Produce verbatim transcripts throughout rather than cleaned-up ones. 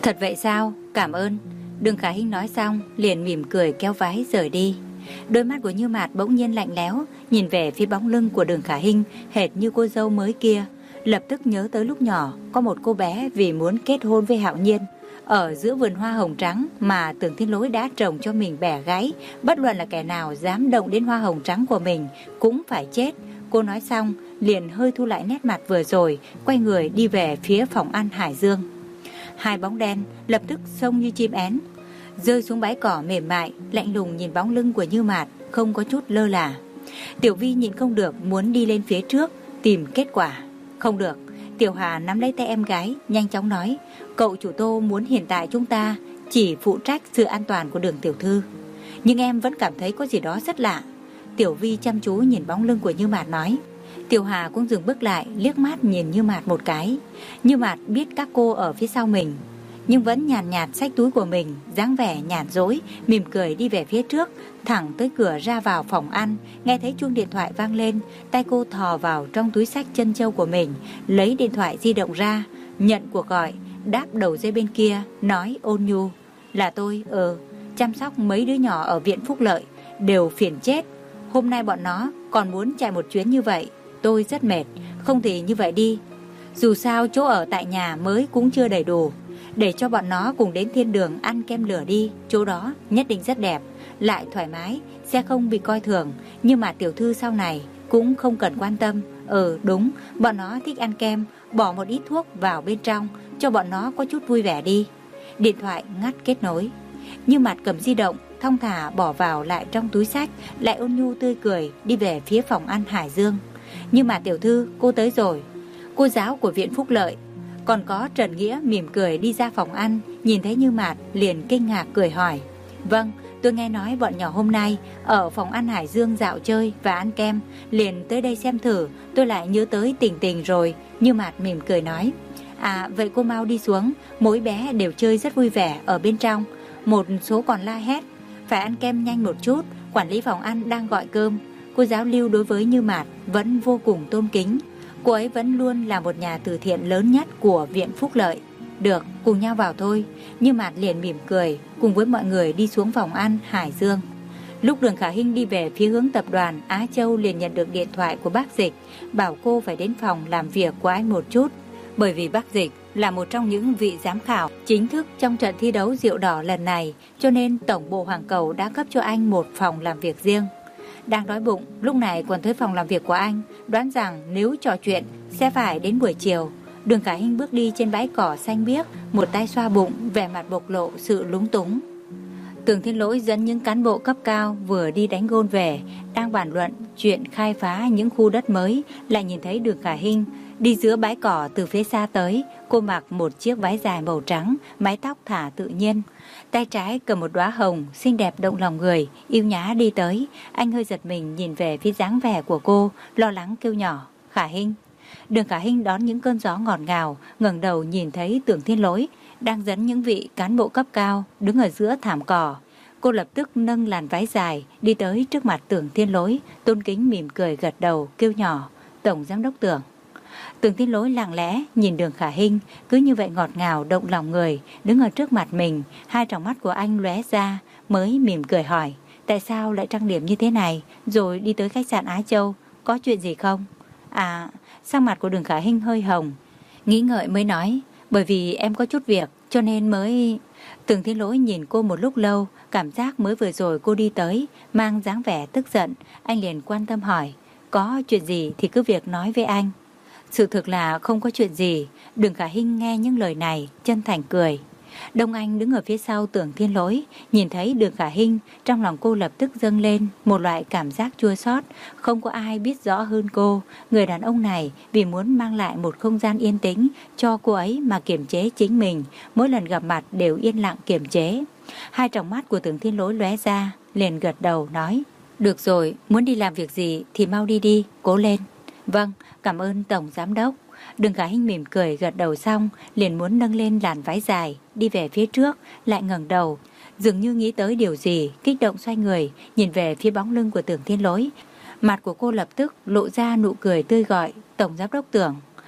Thật vậy sao? Cảm ơn. Đường Khả Hinh nói xong liền mỉm cười kéo váy rời đi. Đôi mắt của Như Mạt bỗng nhiên lạnh lẽo, nhìn về phía bóng lưng của Đường Khả Hinh hệt như cô dâu mới kia. Lập tức nhớ tới lúc nhỏ có một cô bé vì muốn kết hôn với Hạo Nhiên, ở giữa vườn hoa hồng trắng mà Tưởng Thiên Lỗi đã trồng cho mình bẻ gãy. Bất luận là kẻ nào dám động đến hoa hồng trắng của mình cũng phải chết. Cô nói xong liền hơi thu lại nét mặt vừa rồi, quay người đi về phía phòng ăn Hải Dương. Hai bóng đen lập tức xông như chim én, rơi xuống bãi cỏ mềm mại, lạnh lùng nhìn bóng lưng của Như Mạt, không có chút lơ là. Tiểu Vi nhịn không được muốn đi lên phía trước tìm kết quả. Không được. Tiểu Hà nắm lấy tay em gái, nhanh chóng nói, cậu chủ Tô muốn hiện tại chúng ta chỉ phụ trách sự an toàn của Đường tiểu thư. Nhưng em vẫn cảm thấy có gì đó rất lạ. Tiểu Vi chăm chú nhìn bóng lưng của Như Mạt nói. Tiểu Hà cũng dừng bước lại, liếc mắt nhìn Như Mạt một cái. Như Mạt biết các cô ở phía sau mình, nhưng vẫn nhàn nhạt, nhạt xách túi của mình, dáng vẻ nhàn dối, mỉm cười đi về phía trước, thẳng tới cửa ra vào phòng ăn. Nghe thấy chuông điện thoại vang lên, tay cô thò vào trong túi xách chân châu của mình, lấy điện thoại di động ra, nhận cuộc gọi. Đáp đầu dây bên kia, nói ôn nhu, là tôi, ờ, chăm sóc mấy đứa nhỏ ở viện Phúc Lợi, đều phiền chết. Hôm nay bọn nó còn muốn chạy một chuyến như vậy, tôi rất mệt, không thì như vậy đi. Dù sao chỗ ở tại nhà mới cũng chưa đầy đủ, để cho bọn nó cùng đến thiên đường ăn kem lửa đi, chỗ đó nhất định rất đẹp, lại thoải mái, sẽ không bị coi thường. Nhưng mà tiểu thư sau này cũng không cần quan tâm. Ừ đúng, bọn nó thích ăn kem, bỏ một ít thuốc vào bên trong, cho bọn nó có chút vui vẻ đi. Điện thoại ngắt kết nối. Như Mạt cầm di động, thong thả bỏ vào lại trong túi sách, lại ôn nhu tươi cười đi về phía phòng ăn Hải Dương. Nhưng mà tiểu thư, cô tới rồi. Cô giáo của viện Phúc Lợi. Còn có Trần Nghĩa mỉm cười đi ra phòng ăn, nhìn thấy Như Mạt liền kinh ngạc cười hỏi. Vâng, tôi nghe nói bọn nhỏ hôm nay ở phòng ăn Hải Dương dạo chơi và ăn kem, liền tới đây xem thử, tôi lại nhớ tới Tình Tình rồi. Như Mạt mỉm cười nói. À vậy cô mau đi xuống, mỗi bé đều chơi rất vui vẻ ở bên trong. Một số còn la hét, phải ăn kem nhanh một chút, quản lý phòng ăn đang gọi cơm. Cô giáo Lưu đối với Như Mạt vẫn vô cùng tôn kính. Cô ấy vẫn luôn là một nhà từ thiện lớn nhất của viện Phúc Lợi. Được, cùng nhau vào thôi. Như Mạt liền mỉm cười, cùng với mọi người đi xuống phòng ăn Hải Dương. Lúc Đường Khả Hinh đi về phía hướng tập đoàn Á Châu liền nhận được điện thoại của bác Dịch, bảo cô phải đến phòng làm việc của anh một chút. Bởi vì bác Dịch là một trong những vị giám khảo chính thức trong trận thi đấu rượu đỏ lần này, cho nên Tổng bộ Hoàng Cầu đã cấp cho anh một phòng làm việc riêng. Đang đói bụng, lúc này còn tới phòng làm việc của anh, đoán rằng nếu trò chuyện sẽ phải đến buổi chiều. Đường Khả Hinh bước đi trên bãi cỏ xanh biếc, một tay xoa bụng, vẻ mặt bộc lộ sự lúng túng. Tưởng Thiên Lỗi dẫn những cán bộ cấp cao vừa đi đánh gôn về, đang bàn luận chuyện khai phá những khu đất mới, lại nhìn thấy Đường Khả Hinh đi giữa bãi cỏ từ phía xa tới. Cô mặc một chiếc váy dài màu trắng, mái tóc thả tự nhiên, tay trái cầm một đóa hồng xinh đẹp động lòng người, yêu nhã đi tới. Anh hơi giật mình nhìn về phía dáng vẻ của cô, lo lắng kêu nhỏ, Khả Hinh. Đường Khả Hinh đón những cơn gió ngọt ngào, ngẩng đầu nhìn thấy Tưởng Thiên Lỗi đang dẫn những vị cán bộ cấp cao đứng ở giữa thảm cỏ. Cô lập tức nâng làn váy dài đi tới trước mặt Tưởng Thiên Lỗi, tôn kính mỉm cười gật đầu kêu nhỏ, Tổng giám đốc Tưởng. Tưởng Thiên Lỗi lặng lẽ nhìn Đường Khả Hinh, cứ như vậy ngọt ngào động lòng người, đứng ở trước mặt mình. Hai tròng mắt của anh lóe ra, mới mỉm cười hỏi, tại sao lại trang điểm như thế này, rồi đi tới khách sạn Á Châu, có chuyện gì không? À, sắc mặt của Đường Khả Hinh hơi hồng, nghĩ ngợi mới nói, bởi vì em có chút việc, cho nên mới... Tưởng Thiên Lỗi nhìn cô một lúc lâu, cảm giác mới vừa rồi cô đi tới mang dáng vẻ tức giận. Anh liền quan tâm hỏi, có chuyện gì thì cứ việc nói với anh. Sự thực là không có chuyện gì. Đường Khả Hinh nghe những lời này chân thành cười. Đông Anh đứng ở phía sau Tưởng Thiên Lỗi, nhìn thấy Đường Khả Hinh, trong lòng cô lập tức dâng lên một loại cảm giác chua xót. Không có ai biết rõ hơn cô, người đàn ông này vì muốn mang lại một không gian yên tĩnh cho cô ấy mà kiềm chế chính mình, mỗi lần gặp mặt đều yên lặng kiềm chế. Hai tròng mắt của Tưởng Thiên Lỗi lóe ra, liền gật đầu nói, được rồi, muốn đi làm việc gì thì mau đi đi, cố lên. Vâng, cảm ơn Tổng Giám đốc. Đường Khả Hinh mỉm cười gật đầu xong, liền muốn nâng lên làn váy dài, đi về phía trước, lại ngẩng đầu, dường như nghĩ tới điều gì, kích động xoay người, nhìn về phía bóng lưng của Tưởng Thiên Lỗi. Mặt của cô lập tức lộ ra nụ cười tươi gọi, Tổng Giám đốc Tưởng.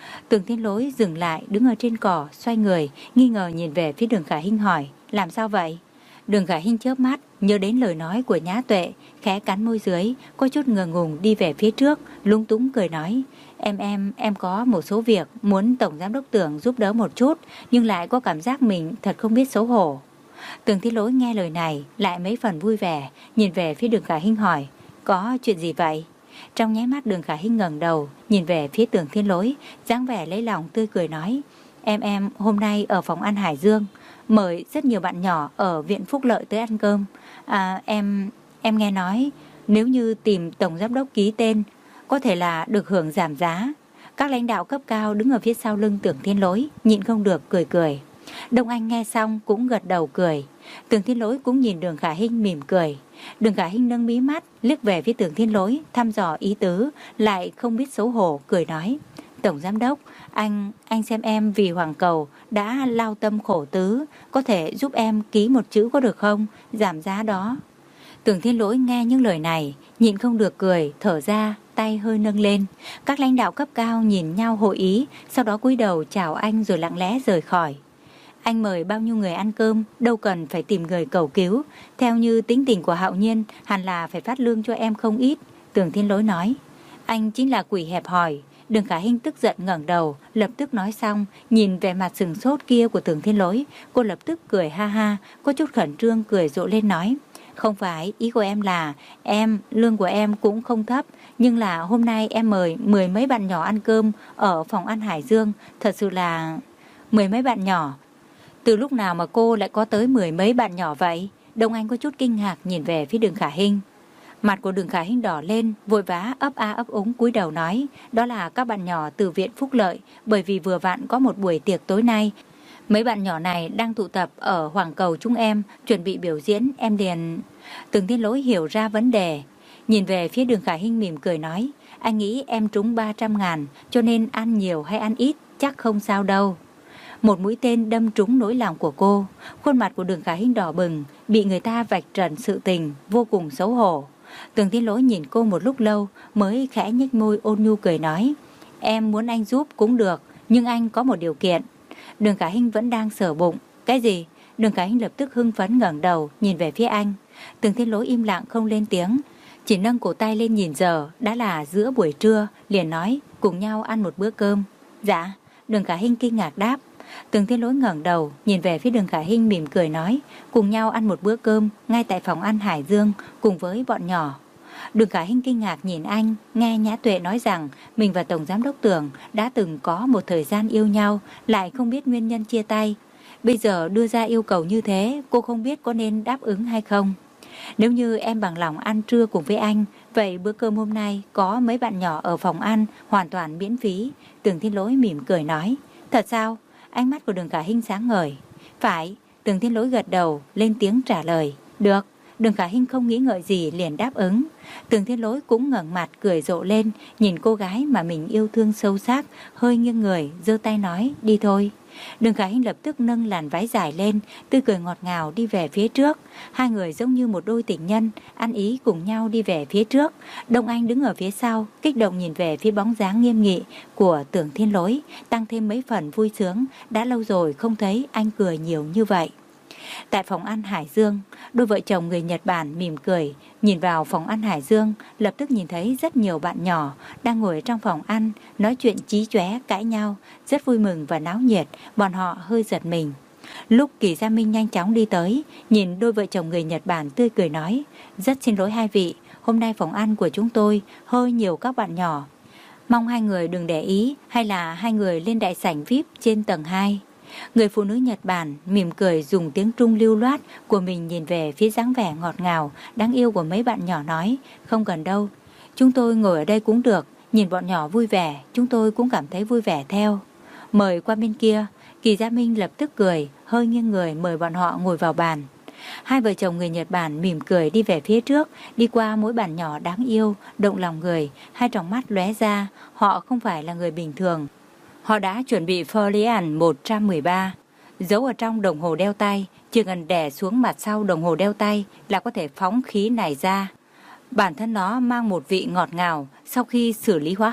Tường Thiên Lỗi dừng lại, đứng ở trên cỏ, xoay người, nghi ngờ nhìn về phía Đường Khả Hinh hỏi, làm sao vậy? Đường Khả Hinh chớp mắt, nhớ đến lời nói của Nhã Tuệ, khẽ cắn môi dưới, có chút ngượng ngùng đi về phía trước, lúng túng cười nói, em em, em có một số việc muốn Tổng Giám đốc Tưởng giúp đỡ một chút, nhưng lại có cảm giác mình thật không biết xấu hổ. Tường Thiên Lỗi nghe lời này, lại mấy phần vui vẻ, nhìn về phía Đường Khả Hinh hỏi, có chuyện gì vậy? Trong nháy mắt Đường Khả Hinh ngẩng đầu, nhìn về phía Tường Thiên Lỗi, dáng vẻ lấy lòng tươi cười nói, em em hôm nay ở phòng ăn Hải Dương, mời rất nhiều bạn nhỏ ở Viện Phúc Lợi tới ăn cơm. À, em em nghe nói nếu như tìm Tổng Giám đốc ký tên, có thể là được hưởng giảm giá. Các lãnh đạo cấp cao đứng ở phía sau lưng Tường Thiên Lỗi, nhịn không được cười cười. Đông Anh nghe xong cũng gật đầu cười. Tường Thiên Lỗi cũng nhìn Đường Khả Hinh mỉm cười. Đường Khả Hinh nâng mí mắt, liếc về phía Tường Thiên Lỗi, thăm dò ý tứ, lại không biết xấu hổ, cười nói, Tổng Giám đốc, anh anh xem em vì Hoàng Cầu đã lao tâm khổ tứ, có thể giúp em ký một chữ có được không, giảm giá đó. Tường Thiên Lỗi nghe những lời này, nhịn không được cười, thở ra, tay hơi nâng lên. Các lãnh đạo cấp cao nhìn nhau hội ý, sau đó cúi đầu chào anh rồi lặng lẽ rời khỏi. Anh mời bao nhiêu người ăn cơm, đâu cần phải tìm người cầu cứu. Theo như tính tình của Hạo Nhiên, hẳn là phải phát lương cho em không ít. Tường Thiên Lỗi nói, anh chính là quỷ hẹp hòi. Đường Khả Hinh tức giận ngẩng đầu, lập tức nói xong, nhìn về mặt sừng sốt kia của Tường Thiên Lỗi, cô lập tức cười ha ha, có chút khẩn trương cười rộ lên nói, không phải, ý của em là, em, lương của em cũng không thấp, nhưng là hôm nay em mời mười mấy bạn nhỏ ăn cơm ở phòng ăn Hải Dương, thật sự là... Mười mấy bạn nhỏ? Từ lúc nào mà cô lại có tới mười mấy bạn nhỏ vậy? Đông Anh có chút kinh ngạc nhìn về phía Đường Khả Hinh. Mặt của Đường Khả Hinh đỏ lên, vội vã ấp a ấp úng cúi đầu nói, đó là các bạn nhỏ từ Viện Phúc Lợi, bởi vì vừa vặn có một buổi tiệc tối nay. Mấy bạn nhỏ này đang tụ tập ở Hoàng Cầu chúng em, chuẩn bị biểu diễn, em liền... Tường Thiên Lỗi hiểu ra vấn đề, nhìn về phía Đường Khả Hinh mỉm cười nói, anh nghĩ em trúng ba trăm ngàn, cho nên ăn nhiều hay ăn ít, chắc không sao đâu. Một mũi tên đâm trúng nỗi lòng của cô, khuôn mặt của Đường Khả Hinh đỏ bừng, bị người ta vạch trần sự tình, vô cùng xấu hổ. Tường Thiên Lỗi nhìn cô một lúc lâu, mới khẽ nhếch môi ôn nhu cười nói, em muốn anh giúp cũng được, nhưng anh có một điều kiện. Đường Khả Hinh vẫn đang sờ bụng. Cái gì? Đường Khả Hinh lập tức hưng phấn ngẩng đầu nhìn về phía anh. Tường Thiên Lỗi im lặng không lên tiếng, chỉ nâng cổ tay lên nhìn giờ, đã là giữa buổi trưa, liền nói, cùng nhau ăn một bữa cơm. Dạ. Đường Khả Hinh kinh ngạc đáp. Tường Thiên Lỗi ngẩng đầu nhìn về phía Đường Khả Hinh mỉm cười nói, cùng nhau ăn một bữa cơm ngay tại phòng ăn Hải Dương cùng với bọn nhỏ. Đường Khả Hinh kinh ngạc nhìn anh, nghe Nhã Tuệ nói rằng mình và Tổng Giám đốc Tưởng đã từng có một thời gian yêu nhau, lại không biết nguyên nhân chia tay. Bây giờ đưa ra yêu cầu như thế, cô không biết có nên đáp ứng hay không. Nếu như em bằng lòng ăn trưa cùng với anh, vậy bữa cơm hôm nay có mấy bạn nhỏ ở phòng ăn hoàn toàn miễn phí. Tường Thiên Lỗi mỉm cười nói, thật sao? Ánh mắt của Đường Khả Hinh sáng ngời. Phải. Tường Thiên Lỗi gật đầu, lên tiếng trả lời, được. Đường Khả Hinh không nghĩ ngợi gì liền đáp ứng. Tường Thiên Lỗi cũng ngẩng mặt cười rộ lên, nhìn cô gái mà mình yêu thương sâu sắc, hơi nghiêng người, giơ tay nói, đi thôi. Đường Khả Hinh lập tức nâng làn váy dài lên, tươi cười ngọt ngào đi về phía trước. Hai người giống như một đôi tình nhân, ăn ý cùng nhau đi về phía trước. Đông Anh đứng ở phía sau, kích động nhìn về phía bóng dáng nghiêm nghị của Tường Thiên Lỗi, tăng thêm mấy phần vui sướng, đã lâu rồi không thấy anh cười nhiều như vậy. Tại phòng ăn Hải Dương, đôi vợ chồng người Nhật Bản mỉm cười, nhìn vào phòng ăn Hải Dương, lập tức nhìn thấy rất nhiều bạn nhỏ đang ngồi trong phòng ăn, nói chuyện chí chóe cãi nhau, rất vui mừng và náo nhiệt, bọn họ hơi giật mình. Lúc Kỳ Gia Minh nhanh chóng đi tới, nhìn đôi vợ chồng người Nhật Bản tươi cười nói, rất xin lỗi hai vị, hôm nay phòng ăn của chúng tôi hơi nhiều các bạn nhỏ, mong hai người đừng để ý, hay là hai người lên đại sảnh vi ai pi trên tầng hai. Người phụ nữ Nhật Bản mỉm cười dùng tiếng Trung lưu loát của mình nhìn về phía dáng vẻ ngọt ngào, đáng yêu của mấy bạn nhỏ nói, không cần đâu, chúng tôi ngồi ở đây cũng được, nhìn bọn nhỏ vui vẻ, chúng tôi cũng cảm thấy vui vẻ theo. Mời qua bên kia. Kỳ Gia Minh lập tức cười, hơi nghiêng người mời bọn họ ngồi vào bàn. Hai vợ chồng người Nhật Bản mỉm cười đi về phía trước, đi qua mỗi bàn nhỏ đáng yêu, động lòng người, hai tròng mắt lóe ra, họ không phải là người bình thường. Họ đã chuẩn bị Folian một trăm mười ba, giấu ở trong đồng hồ đeo tay, chỉ cần đè xuống mặt sau đồng hồ đeo tay là có thể phóng khí này ra. Bản thân nó mang một vị ngọt ngào, sau khi xử lý hóa học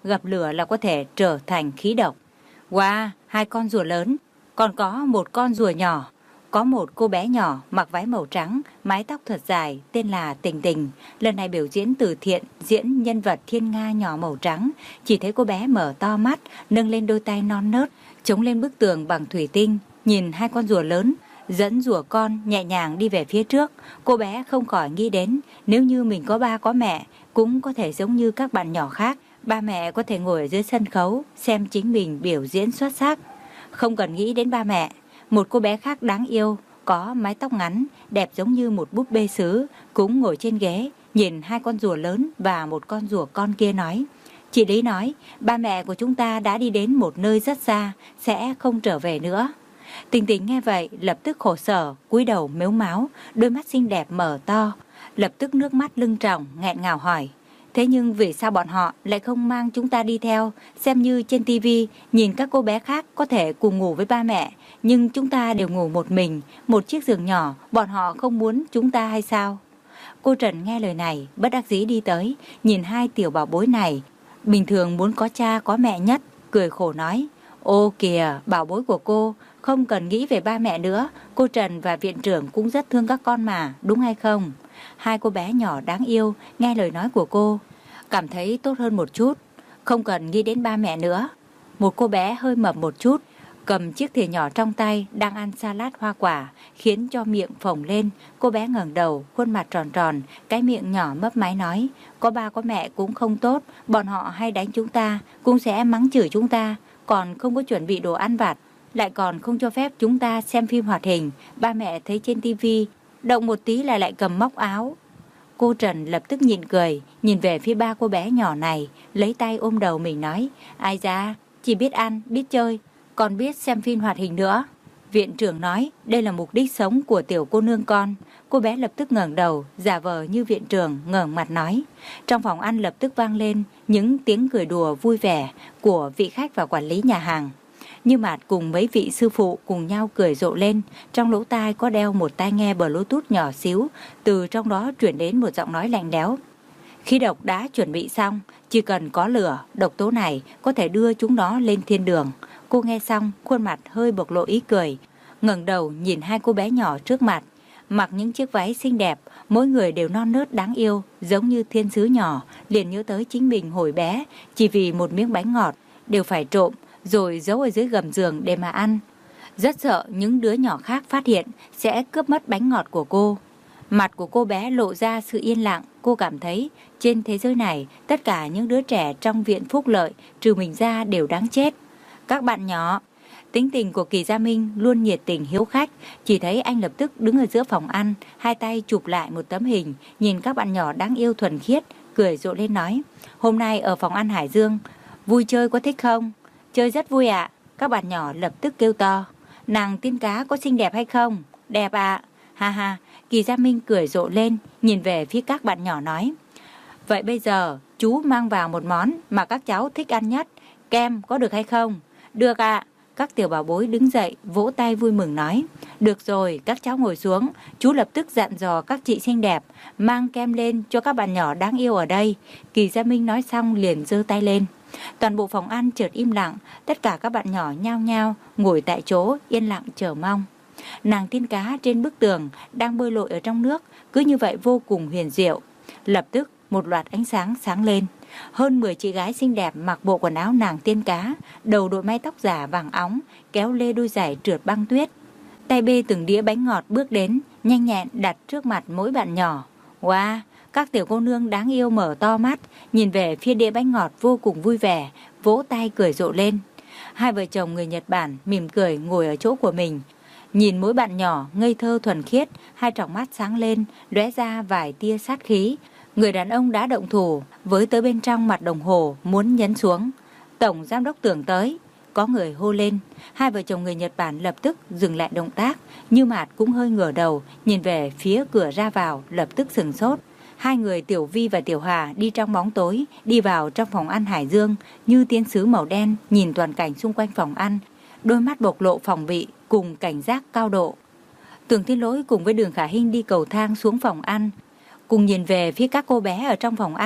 gặp lửa là có thể trở thành khí độc. Wow, hai con rùa lớn, còn có một con rùa nhỏ. Có một cô bé nhỏ mặc váy màu trắng, mái tóc thật dài, tên là Tình Tình. Lần này biểu diễn từ thiện, diễn nhân vật thiên nga nhỏ màu trắng. Chỉ thấy cô bé mở to mắt, nâng lên đôi tay non nớt, chống lên bức tường bằng thủy tinh, nhìn hai con rùa lớn, dẫn rùa con nhẹ nhàng đi về phía trước. Cô bé không khỏi nghĩ đến, nếu như mình có ba có mẹ, cũng có thể giống như các bạn nhỏ khác. Ba mẹ có thể ngồi ở dưới sân khấu, xem chính mình biểu diễn xuất sắc. Không cần nghĩ đến ba mẹ, một cô bé khác đáng yêu, có mái tóc ngắn, đẹp giống như một búp bê sứ, cũng ngồi trên ghế, nhìn hai con rùa lớn và một con rùa con kia nói. Chị Lý nói, ba mẹ của chúng ta đã đi đến một nơi rất xa, sẽ không trở về nữa. Tình Tình nghe vậy, lập tức khổ sở, cúi đầu mếu máo, đôi mắt xinh đẹp mở to, lập tức nước mắt lưng tròng, nghẹn ngào hỏi. Thế nhưng vì sao bọn họ lại không mang chúng ta đi theo, xem như trên tivi nhìn các cô bé khác có thể cùng ngủ với ba mẹ, nhưng chúng ta đều ngủ một mình, một chiếc giường nhỏ, bọn họ không muốn chúng ta hay sao? Cô Trần nghe lời này, bất đắc dĩ đi tới, nhìn hai tiểu bảo bối này, bình thường muốn có cha có mẹ nhất, cười khổ nói. Ô kìa, bảo bối của cô, không cần nghĩ về ba mẹ nữa, cô Trần và viện trưởng cũng rất thương các con mà, đúng hay không? Hai cô bé nhỏ đáng yêu nghe lời nói của cô, cảm thấy tốt hơn một chút, không cần nghĩ đến ba mẹ nữa. Một cô bé hơi mập một chút, cầm chiếc thìa nhỏ trong tay đang ăn salad hoa quả, khiến cho miệng phồng lên. Cô bé ngẩng đầu, khuôn mặt tròn tròn, cái miệng nhỏ mấp máy nói, có ba có mẹ cũng không tốt, bọn họ hay đánh chúng ta, cũng sẽ mắng chửi chúng ta, còn không có chuẩn bị đồ ăn vặt, lại còn không cho phép chúng ta xem phim hoạt hình. Ba mẹ thấy trên tivi, động một tí là lại cầm móc áo. Cô Trần lập tức nhịn cười, nhìn về phía ba cô bé nhỏ này, lấy tay ôm đầu mình nói, ai da, chỉ biết ăn, biết chơi, còn biết xem phim hoạt hình nữa. Viện trưởng nói, đây là mục đích sống của tiểu cô nương con. Cô bé lập tức ngẩng đầu, giả vờ như viện trưởng ngẩng mặt nói. Trong phòng ăn lập tức vang lên những tiếng cười đùa vui vẻ của vị khách và quản lý nhà hàng. Như Mạt cùng mấy vị sư phụ cùng nhau cười rộ lên, trong lỗ tai có đeo một tai nghe Bluetooth nhỏ xíu, từ trong đó truyền đến một giọng nói lạnh lẽo. Khí độc đã chuẩn bị xong, chỉ cần có lửa, độc tố này có thể đưa chúng nó lên thiên đường. Cô nghe xong, khuôn mặt hơi bộc lộ ý cười, ngẩng đầu nhìn hai cô bé nhỏ trước mặt, mặc những chiếc váy xinh đẹp, mỗi người đều non nớt đáng yêu, giống như thiên sứ nhỏ, liền nhớ tới chính mình hồi bé, chỉ vì một miếng bánh ngọt, đều phải trộm, rồi giấu ở dưới gầm giường để mà ăn. Rất sợ những đứa nhỏ khác phát hiện sẽ cướp mất bánh ngọt của cô. Mặt của cô bé lộ ra sự yên lặng, cô cảm thấy trên thế giới này tất cả những đứa trẻ trong viện phúc lợi trừ mình ra đều đáng chết. Các bạn nhỏ, tính tình của Kỳ Gia Minh luôn nhiệt tình hiếu khách, chỉ thấy anh lập tức đứng ở giữa phòng ăn, hai tay chụp lại một tấm hình, nhìn các bạn nhỏ đáng yêu thuần khiết, cười rộ lên nói, hôm nay ở phòng ăn Hải Dương, vui chơi có thích không? Chơi rất vui ạ. Các bạn nhỏ lập tức kêu to, nàng tiên cá có xinh đẹp hay không? Đẹp ạ. Ha ha. Kỳ Gia Minh cười rộ lên, nhìn về phía các bạn nhỏ nói, vậy bây giờ chú mang vào một món mà các cháu thích ăn nhất, kem có được hay không? Được ạ. Các tiểu bảo bối đứng dậy vỗ tay vui mừng nói, được rồi, các cháu ngồi xuống. Chú lập tức dặn dò các chị xinh đẹp mang kem lên cho các bạn nhỏ đáng yêu ở đây. Kỳ Gia Minh nói xong liền giơ tay lên. Toàn bộ phòng ăn chợt im lặng, tất cả các bạn nhỏ nhao nhao ngồi tại chỗ yên lặng chờ mong. Nàng tiên cá trên bức tường đang bơi lội ở trong nước, cứ như vậy vô cùng huyền diệu. Lập tức một loạt ánh sáng sáng lên, hơn mười chị gái xinh đẹp mặc bộ quần áo nàng tiên cá, đầu đội mái tóc giả vàng óng, kéo lê đôi giày trượt băng tuyết, tay bê từng đĩa bánh ngọt bước đến, nhanh nhẹn đặt trước mặt mỗi bạn nhỏ. Wow, các tiểu cô nương đáng yêu mở to mắt, nhìn về phía đĩa bánh ngọt vô cùng vui vẻ, vỗ tay cười rộ lên. Hai vợ chồng người Nhật Bản mỉm cười ngồi ở chỗ của mình, nhìn mỗi bạn nhỏ ngây thơ thuần khiết, hai tròng mắt sáng lên, lóe ra vài tia sát khí. Người đàn ông đã động thủ, với tới bên trong mặt đồng hồ muốn nhấn xuống. Tổng giám đốc Tưởng tới. Có người hô lên. Hai vợ chồng người Nhật Bản lập tức dừng lại động tác. Như Mạt cũng hơi ngửa đầu, nhìn về phía cửa ra vào, lập tức sừng sốt. Hai người Tiểu Vi và Tiểu Hà đi trong bóng tối, đi vào trong phòng ăn Hải Dương, như tiên sứ màu đen, nhìn toàn cảnh xung quanh phòng ăn, đôi mắt bộc lộ phòng bị cùng cảnh giác cao độ. Tưởng Thiên Lỗi cùng với Đường Khả Hinh đi cầu thang xuống phòng ăn, cùng nhìn về phía các cô bé ở trong phòng ăn, tất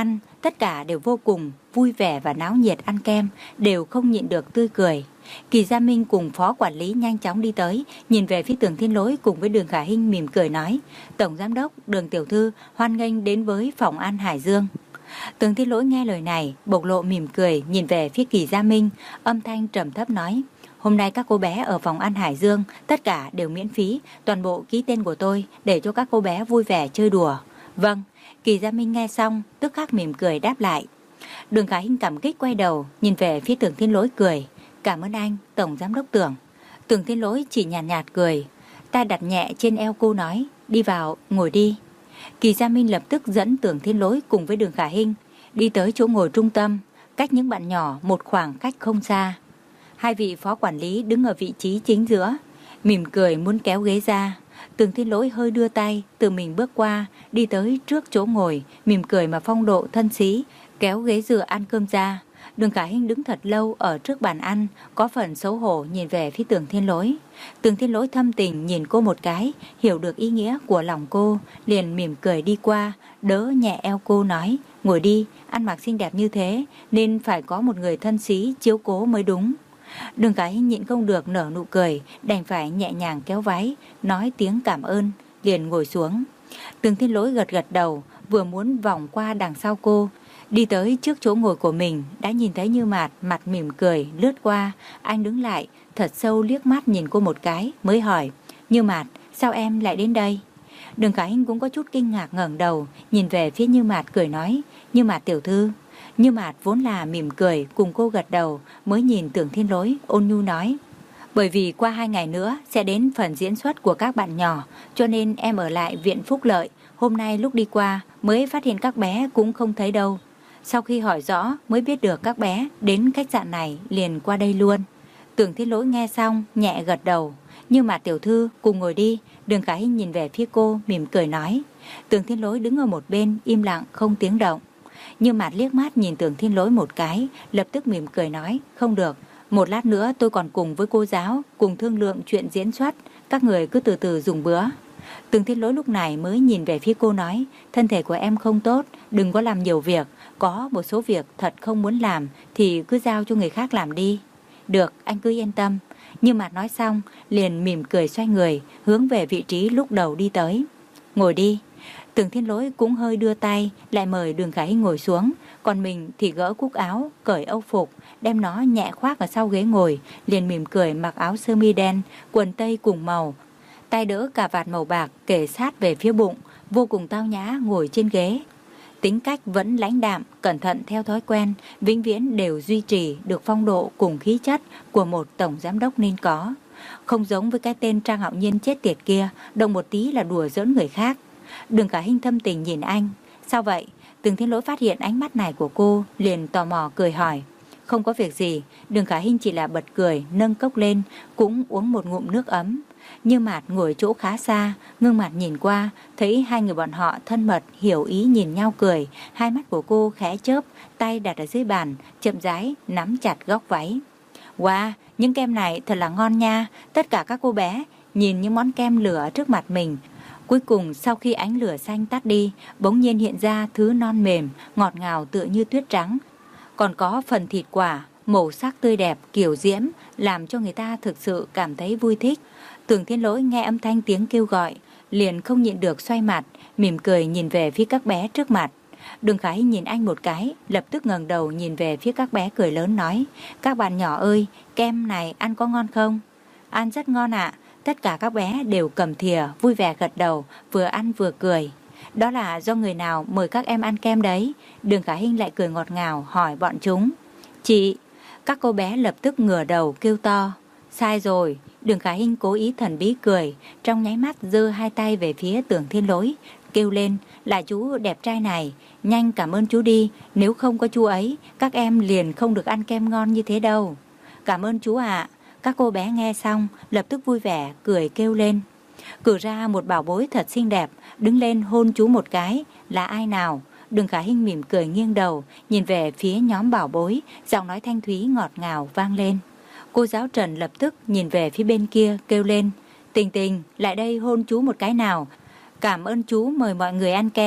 tất cả đều vô cùng vui vẻ và náo nhiệt ăn kem, đều không nhịn được tươi cười. Kỳ Gia Minh cùng phó quản lý nhanh chóng đi tới, nhìn về phía Tưởng Thiên Lỗi cùng với Đường Khả Hinh mỉm cười nói: Tổng giám đốc, Đường tiểu thư hoan nghênh đến với phòng ăn Hải Dương. Tưởng Thiên Lỗi nghe lời này, bộc lộ mỉm cười nhìn về phía Kỳ Gia Minh, âm thanh trầm thấp nói: Hôm nay các cô bé ở phòng ăn Hải Dương tất cả đều miễn phí, toàn bộ ký tên của tôi để cho các cô bé vui vẻ chơi đùa. Vâng. Kỳ Gia Minh nghe xong tức khắc mỉm cười đáp lại. Đường Khả Hinh cảm kích quay đầu nhìn về phía Tưởng Thiên Lỗi cười: Cảm ơn anh, Tổng giám đốc Tưởng. Tưởng Thiên Lỗi chỉ nhàn nhạt, nhạt cười, tay đặt nhẹ trên eo cô nói: Đi vào, ngồi đi. Kỳ Gia Minh lập tức dẫn Tưởng Thiên Lỗi cùng với Đường Khả Hinh đi tới chỗ ngồi trung tâm, cách những bạn nhỏ một khoảng cách không xa. Hai vị phó quản lý đứng ở vị trí chính giữa, mỉm cười muốn kéo ghế ra. Tưởng Thiên Lỗi hơi đưa tay, tự mình bước qua, đi tới trước chỗ ngồi, mỉm cười mà phong độ thân sĩ, kéo ghế dựa ăn cơm ra. Đường Khả Hinh đứng thật lâu ở trước bàn ăn, có phần xấu hổ nhìn về phía Tưởng Thiên Lỗi. Tưởng Thiên Lỗi thâm tình nhìn cô một cái, hiểu được ý nghĩa của lòng cô, liền mỉm cười đi qua, đỡ nhẹ eo cô nói: Ngồi đi, ăn mặc xinh đẹp như thế nên phải có một người thân sĩ chiếu cố mới đúng. Đường Khả Hinh nhịn không được nở nụ cười, đành phải nhẹ nhàng kéo váy, nói tiếng cảm ơn, liền ngồi xuống. Tưởng Thiên Lỗi gật gật đầu, vừa muốn vòng qua đằng sau cô, đi tới trước chỗ ngồi của mình, đã nhìn thấy Như Mạt mặt mỉm cười lướt qua. Anh đứng lại, thật sâu liếc mắt nhìn cô một cái, mới hỏi: Như Mạt, sao em lại đến đây? Đường Khả Hinh cũng có chút kinh ngạc ngẩng đầu, nhìn về phía Như Mạt cười nói: Như Mạt tiểu thư. Như Mạt vốn là mỉm cười cùng cô gật đầu, mới nhìn Tưởng Thiên Lỗi ôn nhu nói: Bởi vì qua hai ngày nữa sẽ đến phần diễn xuất của các bạn nhỏ, cho nên em ở lại viện Phúc Lợi. Hôm nay lúc đi qua mới phát hiện các bé cũng không thấy đâu. Sau khi hỏi rõ mới biết được các bé đến khách sạn này liền qua đây luôn. Tưởng Thiên Lỗi nghe xong nhẹ gật đầu: Như Mạt tiểu thư cùng ngồi đi. Đường Khả Hinh nhìn về phía cô mỉm cười nói. Tưởng Thiên Lỗi đứng ở một bên im lặng không tiếng động. Như Mạt liếc mắt nhìn Tưởng Thiên Lỗi một cái, lập tức mỉm cười nói: Không được, một lát nữa tôi còn cùng với cô giáo cùng thương lượng chuyện diễn xuất, các người cứ từ từ dùng bữa. Tưởng Thiên Lỗi lúc này mới nhìn về phía cô nói: Thân thể của em không tốt, đừng có làm nhiều việc, có một số việc thật không muốn làm thì cứ giao cho người khác làm đi. Được, anh cứ yên tâm. Như Mạt nói xong liền mỉm cười xoay người hướng về vị trí lúc đầu đi tới. Ngồi đi. Tưởng Thiên Lỗi cũng hơi đưa tay lại mời Đường Khả Hinh ngồi xuống, còn mình thì gỡ cúc áo, cởi âu phục, đem nó nhẹ khoác ở sau ghế ngồi, liền mỉm cười mặc áo sơ mi đen, quần tây cùng màu, tay đỡ cà vạt màu bạc kề sát về phía bụng, vô cùng tao nhã ngồi trên ghế. Tính cách vẫn lãnh đạm, cẩn thận theo thói quen, vĩnh viễn đều duy trì được phong độ cùng khí chất của một tổng giám đốc nên có. Không giống với cái tên Trang Hạo Nhiên chết tiệt kia, động một tí là đùa giỡn người khác. Đường Khả Hinh thâm tình nhìn anh. Sao vậy? Tưởng Thiên Lỗi phát hiện ánh mắt này của cô, liền tò mò cười hỏi. Không có việc gì. Đường Khả Hinh chỉ là bật cười, nâng cốc lên, cũng uống một ngụm nước ấm. Như Mạt ngồi chỗ khá xa, ngưng mặt nhìn qua, thấy hai người bọn họ thân mật, hiểu ý nhìn nhau cười. Hai mắt của cô khẽ chớp, tay đặt ở dưới bàn, chậm rãi nắm chặt góc váy. Wow, những kem này thật là ngon nha. Tất cả các cô bé nhìn những món kem lửa trước mặt mình. Cuối cùng sau khi ánh lửa xanh tắt đi, bỗng nhiên hiện ra thứ non mềm, ngọt ngào tựa như tuyết trắng. Còn có phần thịt quả, màu sắc tươi đẹp, kiểu diễm, làm cho người ta thực sự cảm thấy vui thích. Tưởng Thiên Lỗi nghe âm thanh tiếng kêu gọi, liền không nhịn được xoay mặt, mỉm cười nhìn về phía các bé trước mặt. Đường Khả Hinh nhìn anh một cái, lập tức ngẩng đầu nhìn về phía các bé cười lớn nói: Các bạn nhỏ ơi, kem này ăn có ngon không? Ăn rất ngon ạ. Tất cả các bé đều cầm thìa, vui vẻ gật đầu, vừa ăn vừa cười. Đó là do người nào mời các em ăn kem đấy? Đường Khả Hinh lại cười ngọt ngào hỏi bọn chúng. Chị! Các cô bé lập tức ngửa đầu kêu to. Sai rồi! Đường Khả Hinh cố ý thần bí cười, trong nháy mắt giơ hai tay về phía Tưởng Thiên Lỗi, kêu lên: Là chú đẹp trai này, nhanh cảm ơn chú đi, nếu không có chú ấy, các em liền không được ăn kem ngon như thế đâu. Cảm ơn chú ạ. Các cô bé nghe xong lập tức vui vẻ cười kêu lên. Cử ra một bảo bối thật xinh đẹp, đứng lên hôn chú một cái. Là ai nào? Đường Khả Hinh mỉm cười nghiêng đầu, nhìn về phía nhóm bảo bối, giọng nói thanh thúy ngọt ngào vang lên. Cô giáo Trần lập tức nhìn về phía bên kia kêu lên. Tình Tình, lại đây hôn chú một cái nào. Cảm ơn chú mời mọi người ăn kem.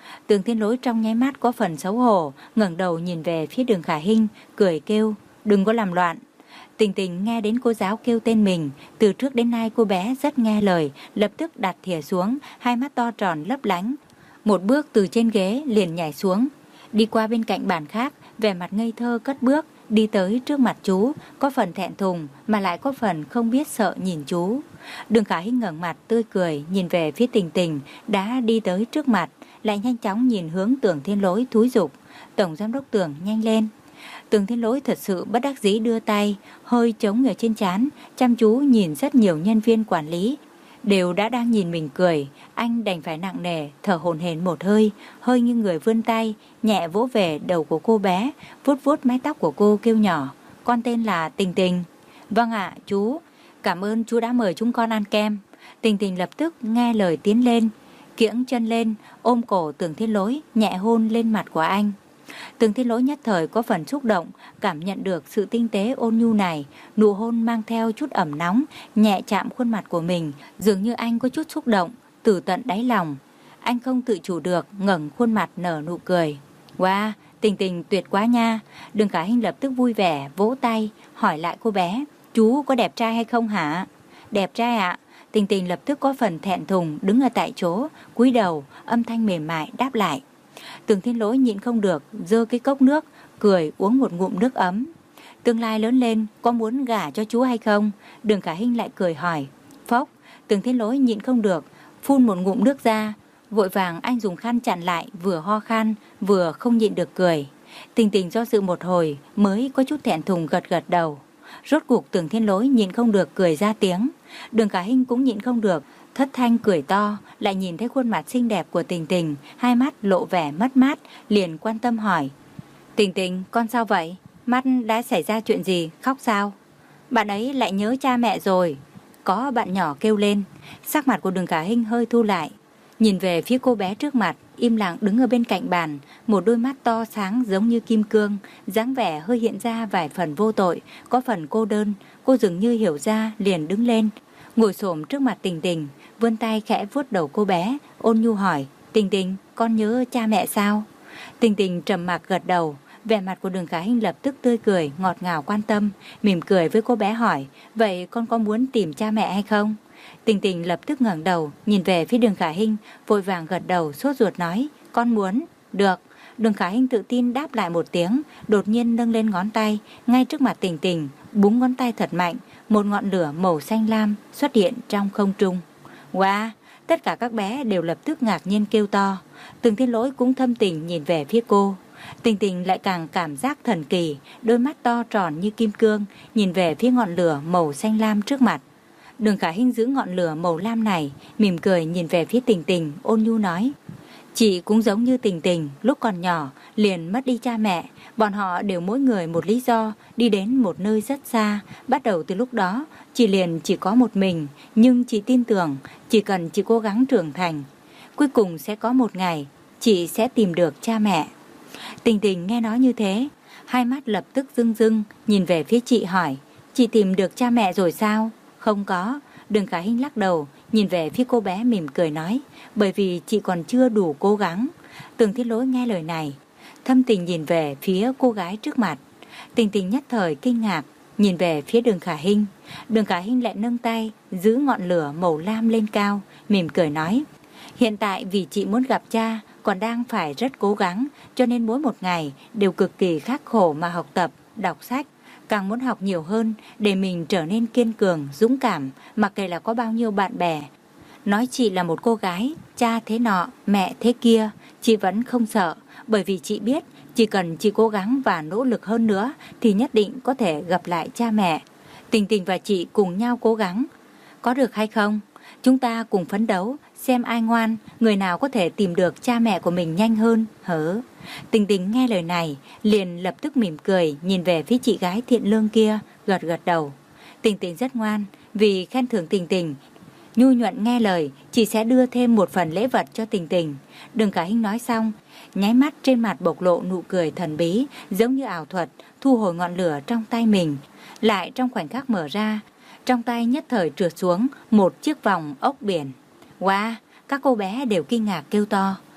Tường Thiên Lỗi trong nháy mắt có phần xấu hổ, ngẩng đầu nhìn về phía Đường Khả Hinh, cười kêu, đừng có làm loạn. Tình Tình nghe đến cô giáo kêu tên mình, từ trước đến nay cô bé rất nghe lời, lập tức đặt thìa xuống, hai mắt to tròn lấp lánh. Một bước từ trên ghế liền nhảy xuống, đi qua bên cạnh bàn khác, vẻ mặt ngây thơ cất bước, đi tới trước mặt chú, có phần thẹn thùng mà lại có phần không biết sợ nhìn chú. Đường Khả Hinh ngẩng mặt tươi cười nhìn về phía Tình Tình đã đi tới trước mặt, lại nhanh chóng nhìn hướng Tưởng Thiên Lỗi thúi giục, tổng giám đốc Tưởng nhanh lên. Tưởng Thiên Lỗi thật sự bất đắc dĩ đưa tay, hơi chống ở trên trán, chăm chú nhìn rất nhiều nhân viên quản lý, đều đã đang nhìn mình cười, anh đành phải nặng nề, thở hổn hển một hơi, hơi như người vươn tay, nhẹ vỗ về đầu của cô bé, vuốt vuốt mái tóc của cô kêu nhỏ, con tên là Tình Tình. Vâng ạ, chú, cảm ơn chú đã mời chúng con ăn kem. Tình Tình lập tức nghe lời tiến lên, kiễng chân lên, ôm cổ Tưởng Thiên Lỗi, nhẹ hôn lên mặt của anh. Tưởng Thiên Lỗi nhất thời có phần xúc động, cảm nhận được sự tinh tế ôn nhu này, nụ hôn mang theo chút ẩm nóng, nhẹ chạm khuôn mặt của mình, dường như anh có chút xúc động, từ tận đáy lòng. Anh không tự chủ được, ngẩng khuôn mặt nở nụ cười. Wow, Tình Tình tuyệt quá nha. Đường Khả Hinh lập tức vui vẻ, vỗ tay, hỏi lại cô bé, chú có đẹp trai hay không hả? Đẹp trai ạ. Tình Tình lập tức có phần thẹn thùng, đứng ở tại chỗ, cúi đầu, âm thanh mềm mại đáp lại. Tưởng Thiên Lỗi nhịn không được, giơ cái cốc nước, cười uống một ngụm nước ấm. Tương lai lớn lên, có muốn gả cho chú hay không? Đường Khả Hinh lại cười hỏi. Phốc, Tưởng Thiên Lỗi nhịn không được, phun một ngụm nước ra. Vội vàng anh dùng khăn chặn lại, vừa ho khan, vừa không nhịn được cười. Tình Tình do dự một hồi, mới có chút thẹn thùng gật gật đầu. Rốt cuộc Tưởng Thiên Lỗi nhịn không được cười ra tiếng. Đường Khả Hinh cũng nhịn không được, thất thanh cười to, lại nhìn thấy khuôn mặt xinh đẹp của Tình Tình, hai mắt lộ vẻ mất mát, liền quan tâm hỏi. Tình Tình, con sao vậy? Mắt đã xảy ra chuyện gì, khóc sao? Bạn ấy lại nhớ cha mẹ rồi. Có bạn nhỏ kêu lên. Sắc mặt của Đường Khả Hinh hơi thu lại, nhìn về phía cô bé trước mặt, im lặng đứng ở bên cạnh bàn, một đôi mắt to sáng giống như kim cương, dáng vẻ hơi hiện ra vài phần vô tội, có phần cô đơn. Cô dường như hiểu ra, liền đứng lên, ngồi xổm trước mặt Tình Tình, vươn tay khẽ vuốt đầu cô bé, ôn nhu hỏi, Tình Tình, con nhớ cha mẹ sao? Tình Tình trầm mặc gật đầu, vẻ mặt của Đường Khả Hinh lập tức tươi cười, ngọt ngào quan tâm, mỉm cười với cô bé hỏi, vậy con có muốn tìm cha mẹ hay không? Tình Tình lập tức ngẩng đầu, nhìn về phía Đường Khả Hinh, vội vàng gật đầu, sốt ruột nói, con muốn. Được. Đường Khả Hinh tự tin đáp lại một tiếng, đột nhiên nâng lên ngón tay, ngay trước mặt Tình Tình, búng ngón tay thật mạnh, một ngọn lửa màu xanh lam xuất hiện trong không trung. Wow, tất cả các bé đều lập tức ngạc nhiên kêu to. Tưởng Thiên Lỗi cũng thâm tình nhìn về phía cô. Tình Tình lại càng cảm giác thần kỳ, đôi mắt to tròn như kim cương, nhìn về phía ngọn lửa màu xanh lam trước mặt. Đường Khả Hinh giữ ngọn lửa màu lam này, mỉm cười nhìn về phía Tình Tình, ôn nhu nói. Chị cũng giống như Tình Tình, lúc còn nhỏ, liền mất đi cha mẹ. Bọn họ đều mỗi người một lý do, đi đến một nơi rất xa. Bắt đầu từ lúc đó, chị liền chỉ có một mình. Nhưng chị tin tưởng, chỉ cần chị cố gắng trưởng thành, cuối cùng sẽ có một ngày, chị sẽ tìm được cha mẹ. Tình Tình nghe nói như thế, hai mắt lập tức rưng rưng, nhìn về phía chị hỏi, chị tìm được cha mẹ rồi sao? Không có. Đường Khả Hinh lắc đầu, nhìn về phía cô bé mỉm cười nói, bởi vì chị còn chưa đủ cố gắng. Tưởng Thiên Lỗi nghe lời này, thâm tình nhìn về phía cô gái trước mặt. Tình Tình nhất thời kinh ngạc, nhìn về phía Đường Khả Hinh. Đường Khả Hinh lại nâng tay, giữ ngọn lửa màu lam lên cao, mỉm cười nói, hiện tại vì chị muốn gặp cha, còn đang phải rất cố gắng, cho nên mỗi một ngày đều cực kỳ khắc khổ mà học tập, đọc sách. Càng muốn học nhiều hơn để mình trở nên kiên cường, dũng cảm, mặc kệ là có bao nhiêu bạn bè nói chị là một cô gái, cha thế nọ, mẹ thế kia, chị vẫn không sợ, bởi vì chị biết chỉ cần chị cố gắng và nỗ lực hơn nữa thì nhất định có thể gặp lại cha mẹ. Tình Tình và chị cùng nhau cố gắng, có được hay không? Chúng ta cùng phấn đấu, xem ai ngoan, người nào có thể tìm được cha mẹ của mình nhanh hơn, hở? Tình Tình nghe lời này, liền lập tức mỉm cười, nhìn về phía chị gái thiện lương kia, gật gật đầu. Tình Tình rất ngoan, vì khen thưởng Tình Tình, nhu nhuận nghe lời, chị sẽ đưa thêm một phần lễ vật cho Tình Tình. Đường Khả Hinh nói xong, nháy mắt trên mặt bộc lộ nụ cười thần bí, giống như ảo thuật, thu hồi ngọn lửa trong tay mình, lại trong khoảnh khắc mở ra, trong tay nhất thời trượt xuống một chiếc vòng ốc biển. Wow, các cô bé đều kinh ngạc kêu to.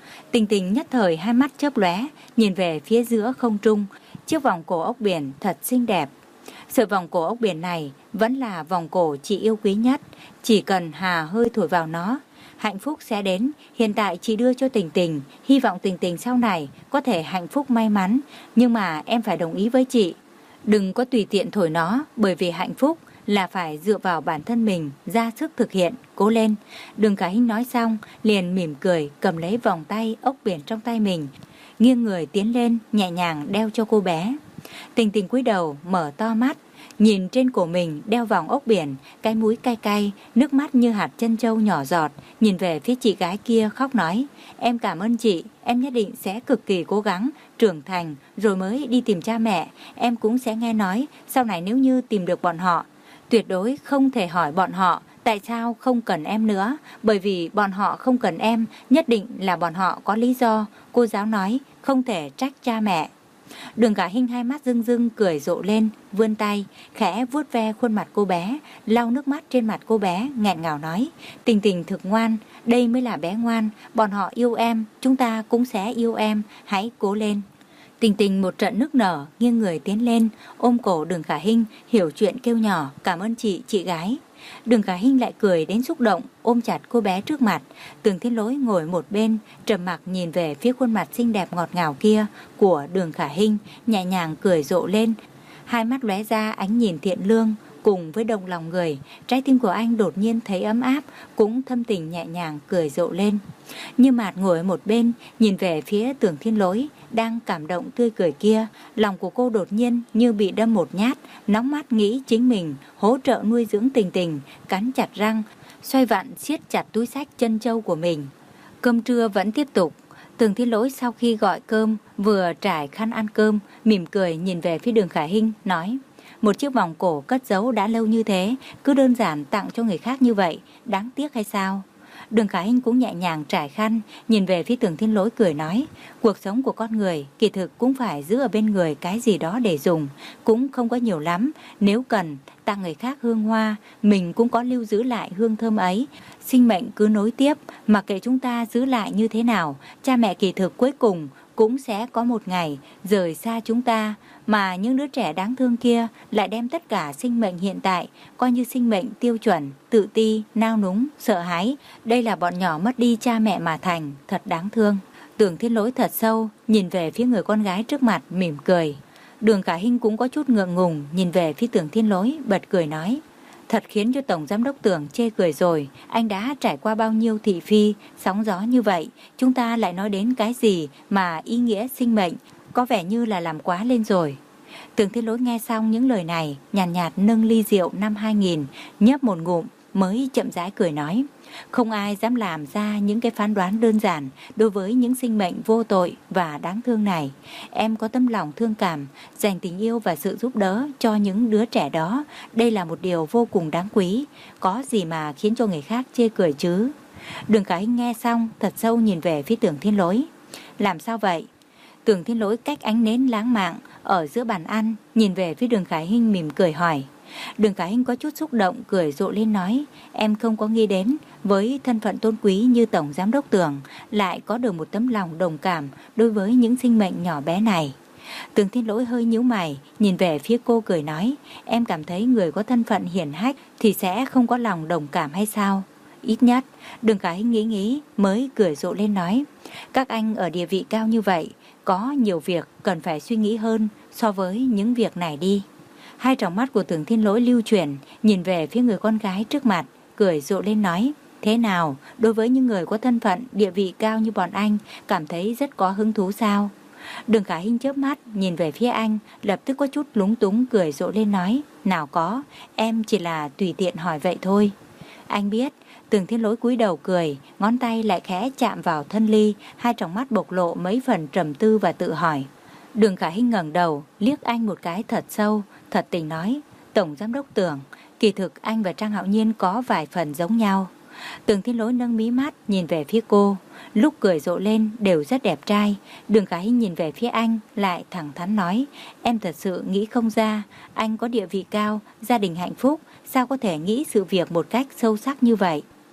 Tình Tình nhất thời hai mắt chớp lóe, nhìn về phía giữa không trung, chiếc vòng cổ ốc biển thật xinh đẹp. Sợi vòng cổ ốc biển này vẫn là vòng cổ chị yêu quý nhất, chỉ cần hà hơi thổi vào nó, hạnh phúc sẽ đến. Hiện tại chị đưa cho Tình Tình, hy vọng Tình Tình sau này có thể hạnh phúc may mắn, nhưng mà em phải đồng ý với chị. Đừng có tùy tiện thổi nó, bởi vì hạnh phúc là phải dựa vào bản thân mình, ra sức thực hiện, cố lên. Đường Khả Hinh nói xong, liền mỉm cười, cầm lấy vòng tay ốc biển trong tay mình, nghiêng người tiến lên, nhẹ nhàng đeo cho cô bé. Tình Tình cúi đầu, mở to mắt, nhìn trên cổ mình đeo vòng ốc biển, cái mũi cay cay, nước mắt như hạt trân châu nhỏ giọt, nhìn về phía chị gái kia khóc nói, em cảm ơn chị, em nhất định sẽ cực kỳ cố gắng, trưởng thành, rồi mới đi tìm cha mẹ. Em cũng sẽ nghe nói, sau này nếu như tìm được bọn họ, tuyệt đối không thể hỏi bọn họ tại sao không cần em nữa, bởi vì bọn họ không cần em, nhất định là bọn họ có lý do. Cô giáo nói, không thể trách cha mẹ. Đường Khả Hinh hai mắt rưng rưng cười rộ lên, vươn tay, khẽ vuốt ve khuôn mặt cô bé, lau nước mắt trên mặt cô bé, nghẹn ngào nói, Tình Tình thực ngoan, đây mới là bé ngoan, bọn họ yêu em, chúng ta cũng sẽ yêu em, hãy cố lên. Tình Tình một trận nức nở, nghiêng người tiến lên, ôm cổ Đường Khả Hinh, hiểu chuyện kêu nhỏ, cảm ơn chị, chị gái. Đường Khả Hinh lại cười đến xúc động, ôm chặt cô bé trước mặt. Tường Thiên Lỗi ngồi một bên, trầm mặc nhìn về phía khuôn mặt xinh đẹp ngọt ngào kia của Đường Khả Hinh, nhẹ nhàng cười rộ lên, hai mắt lóe ra ánh nhìn thiện lương cùng với đồng lòng người. Trái tim của anh đột nhiên thấy ấm áp, cũng thâm tình nhẹ nhàng cười rộ lên. Như Mạt ngồi ở một bên, nhìn về phía Tưởng Thiên Lỗi đang cảm động tươi cười kia, lòng của cô đột nhiên như bị đâm một nhát, nóng mắt nghĩ chính mình hỗ trợ nuôi dưỡng Tình Tình, cắn chặt răng, xoay vặn siết chặt túi xách chân châu của mình. Cơm trưa vẫn tiếp tục. Tưởng Thiên Lỗi sau khi gọi cơm, vừa trải khăn ăn cơm, mỉm cười nhìn về phía Đường Khả Hinh, nói, một chiếc vòng cổ cất giấu đã lâu như thế, cứ đơn giản tặng cho người khác như vậy, đáng tiếc hay sao? Đường Khả Hinh cũng nhẹ nhàng trải khăn, nhìn về phía Tưởng Thiên Lỗi cười nói, cuộc sống của con người kỳ thực cũng phải giữ ở bên người cái gì đó để dùng, cũng không có nhiều lắm, nếu cần tặng người khác hương hoa, mình cũng có lưu giữ lại hương thơm ấy. Sinh mệnh cứ nối tiếp, mặc kệ chúng ta giữ lại như thế nào, cha mẹ kỳ thực cuối cùng cũng sẽ có một ngày rời xa chúng ta, mà những đứa trẻ đáng thương kia lại đem tất cả sinh mệnh hiện tại coi như sinh mệnh tiêu chuẩn, tự ti, nao núng, sợ hãi. Đây là bọn nhỏ mất đi cha mẹ mà thành, thật đáng thương. Tưởng Thiên Lỗi thật sâu, nhìn về phía người con gái trước mặt, mỉm cười. Đường Khả Hinh cũng có chút ngượng ngùng, nhìn về phía Tưởng Thiên Lỗi, bật cười nói, thật khiến cho Tổng Giám đốc Tưởng chê cười rồi, anh đã trải qua bao nhiêu thị phi, sóng gió như vậy, chúng ta lại nói đến cái gì mà ý nghĩa sinh mệnh, có vẻ như là làm quá lên rồi. Tưởng Thiên Lỗi nghe xong những lời này, nhàn nhạt, nhạt nâng ly rượu năm hai nghìn, nhấp một ngụm, mới chậm rãi cười nói, không ai dám làm ra những cái phán đoán đơn giản đối với những sinh mệnh vô tội và đáng thương này. Em có tấm lòng thương cảm, dành tình yêu và sự giúp đỡ cho những đứa trẻ đó. Đây là một điều vô cùng đáng quý, có gì mà khiến cho người khác chê cười chứ. Đường Khả Hinh nghe xong, thật sâu nhìn về phía Tưởng Thiên Lỗi. Làm sao vậy? Tưởng Thiên Lỗi cách ánh nến láng mạn ở giữa bàn ăn, nhìn về phía Đường Khả Hinh mỉm cười hỏi. Đường Khả Hinh có chút xúc động, cười rộ lên nói, em không có nghĩ đến với thân phận tôn quý như Tổng Giám đốc Tưởng lại có được một tấm lòng đồng cảm đối với những sinh mệnh nhỏ bé này. Tưởng Thiên Lỗi hơi nhíu mày, nhìn về phía cô cười nói, em cảm thấy người có thân phận hiển hách thì sẽ không có lòng đồng cảm hay sao? Ít nhất, Đường Khả Hinh nghĩ nghĩ mới cười rộ lên nói, các anh ở địa vị cao như vậy, có nhiều việc cần phải suy nghĩ hơn so với những việc này đi. Hai tròng mắt của Tưởng Thiên Lỗi lưu chuyển, nhìn về phía người con gái trước mặt, cười rộ lên nói, thế nào, đối với những người có thân phận, địa vị cao như bọn anh, cảm thấy rất có hứng thú sao? Đường Khả Hinh chớp mắt, nhìn về phía anh, lập tức có chút lúng túng, cười rộ lên nói, nào có, em chỉ là tùy tiện hỏi vậy thôi. Anh biết. Tưởng Thiên Lỗi cúi đầu cười, ngón tay lại khẽ chạm vào thân ly, hai tròng mắt bộc lộ mấy phần trầm tư và tự hỏi. Đường Khả Hinh ngẩng đầu, liếc anh một cái thật sâu, thật tình nói, Tổng Giám đốc Tưởng, kỳ thực anh và Trang Hạo Nhiên có vài phần giống nhau. Tưởng Thiên Lỗi nâng mí mắt, nhìn về phía cô, lúc cười rộ lên đều rất đẹp trai. Đường Khả Hinh nhìn về phía anh, lại thẳng thắn nói, em thật sự nghĩ không ra, anh có địa vị cao, gia đình hạnh phúc, sao có thể nghĩ sự việc một cách sâu sắc như vậy?